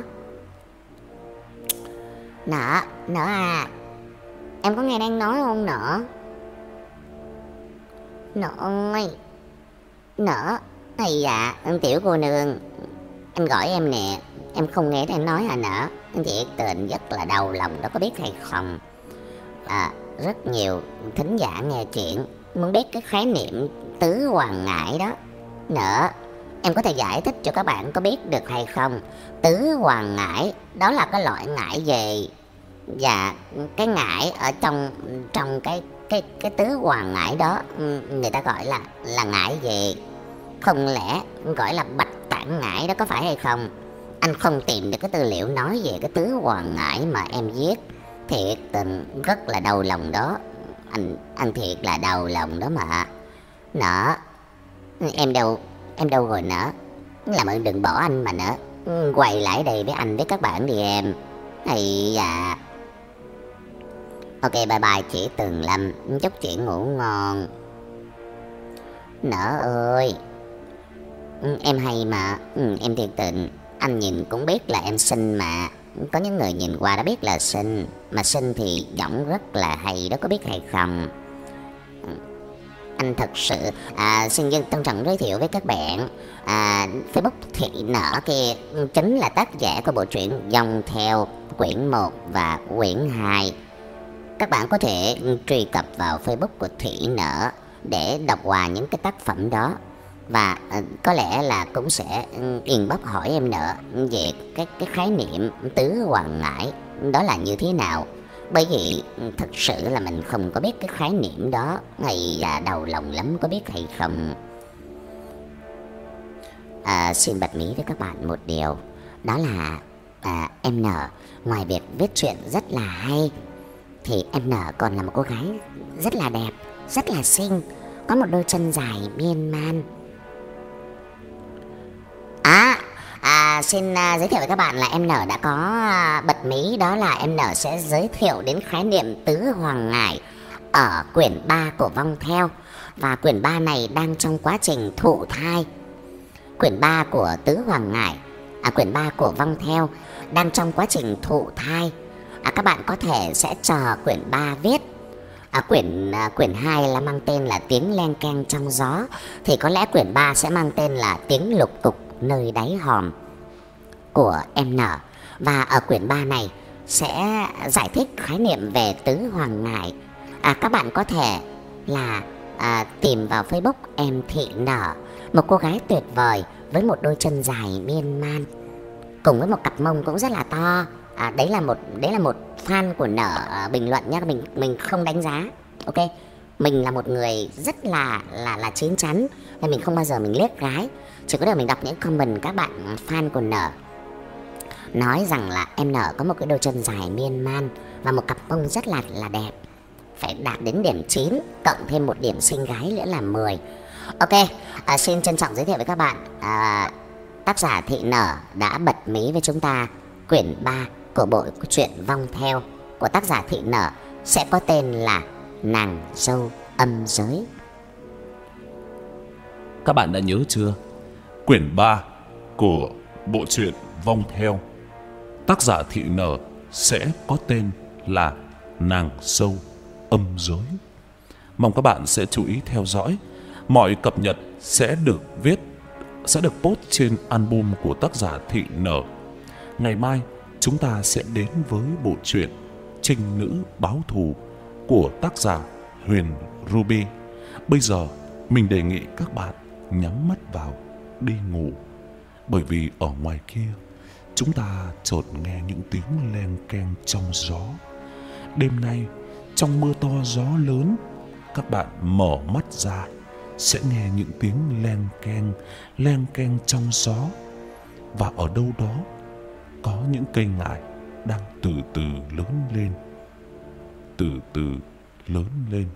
Nở à, em có nghe đang nói không Nở? Nở ơi, Nở, hay dạ, tiểu cô nương, anh gọi em nè, em không nghe đang nói hả Nở? Anh thiệt tình rất là đau lòng đó, có biết hay không? Rất nhiều thính giả nghe chuyện muốn biết cái khái niệm tứ hoàng ngải đó. Nở, em có thể giải thích cho các bạn có biết được hay không? Tứ hoàng ngải đó là cái loại ngải gì? Dạ, cái ngải ở trong trong cái tứ hoàng ngải đó, người ta gọi là ngải gì? Không lẽ gọi là bạch tạng ngải đó có phải hay không? Anh không tìm được cái tư liệu nói về cái tứ hoàng ngải mà em viết. Thiệt tình rất là đau lòng đó. Anh thiệt là đau lòng đó mà. Nở, em đâu rồi Nở? Làm ơn đừng bỏ anh mà Nở. Quay lại đây với anh với các bạn đi em. Ây da. Ok, bye bye chị Tường Lâm. Chúc chị ngủ ngon. Nở ơi, em hay mà. Em thiệt tình. Anh nhìn cũng biết là em xinh mà. Có những người nhìn qua đã biết là xinh. Mà xinh thì giọng rất là hay đó, có biết hay không? Anh thật sự xin trân trọng giới thiệu với các bạn, Facebook Thị Nở kia chính là tác giả của bộ truyện Dòng Theo quyển 1 và quyển 2. Các bạn có thể truy cập vào Facebook của Thị Nở để đọc qua những cái tác phẩm đó. Và có lẽ là cũng sẽ inbox hỏi em Nở về cái khái niệm tứ hoàng ngải đó là như thế nào. Bởi vì thật sự là mình không có biết cái khái niệm đó. Hay là đau lòng lắm, có biết hay không? Xin bật mí với các bạn một điều. Đó là em Nở ngoài việc viết truyện rất là hay thì em Nở còn là một cô gái rất là đẹp, rất là xinh, có một đôi chân dài miên man. Xin giới thiệu với các bạn là em Nở đã có bật mí, đó là em Nở sẽ giới thiệu đến khái niệm tứ hoàng ngải ở quyển 3 của Vong Theo. Và quyển 3 này đang trong quá trình thụ thai. Quyển 3 của tứ hoàng ngải, quyển 3 của Vong Theo đang trong quá trình thụ thai. Các bạn có thể sẽ chờ quyển 3 viết. Quyển 2 là mang tên là Tiếng len keng trong gió, thì có lẽ quyển 3 sẽ mang tên là Tiếng lục cục nơi đáy hòm của em Nở. Và ở quyển 3 này sẽ giải thích khái niệm về tứ hoàng ngải. Các bạn có thể là tìm vào Facebook em Thị Nở, một cô gái tuyệt vời với một đôi chân dài miên man cùng với một cặp mông cũng rất là to. Đấy là một fan của Nở bình luận nhá. Mình không đánh giá, ok? Mình là một người rất là chín chắn nên mình không bao giờ mình liếc gái. Chỉ có điều mình đọc những comment các bạn fan của Nở nói rằng là em Nở có một cái đôi chân dài miên man và một cặp mông rất là đẹp, phải đạt đến điểm 9 cộng thêm một điểm xinh gái nữa là 10. Ok, xin trân trọng giới thiệu với các bạn, tác giả Thị Nở đã bật mí với chúng ta quyển 3 của bộ truyện Vong Theo của tác giả Thị Nở sẽ có tên là Nàng Dâu Âm Giới. Các bạn đã nhớ chưa? Quyển 3 của bộ truyện Vong Theo, tác giả Thị Nở sẽ có tên là Nàng Dâu Âm Giới. Mong các bạn sẽ chú ý theo dõi. Mọi cập nhật sẽ được post trên album của tác giả Thị Nở. Ngày mai chúng ta sẽ đến với bộ truyện Trinh Nữ Báo Thù của tác giả Huyền Ruby. Bây giờ mình đề nghị các bạn nhắm mắt vào đi ngủ, bởi vì ở ngoài kia chúng ta chợt nghe những tiếng len keng trong gió. Đêm nay trong mưa to gió lớn, các bạn mở mắt ra sẽ nghe những tiếng len keng trong gió. Và ở đâu đó có những cây ngải đang từ từ lớn lên, từ từ lớn lên.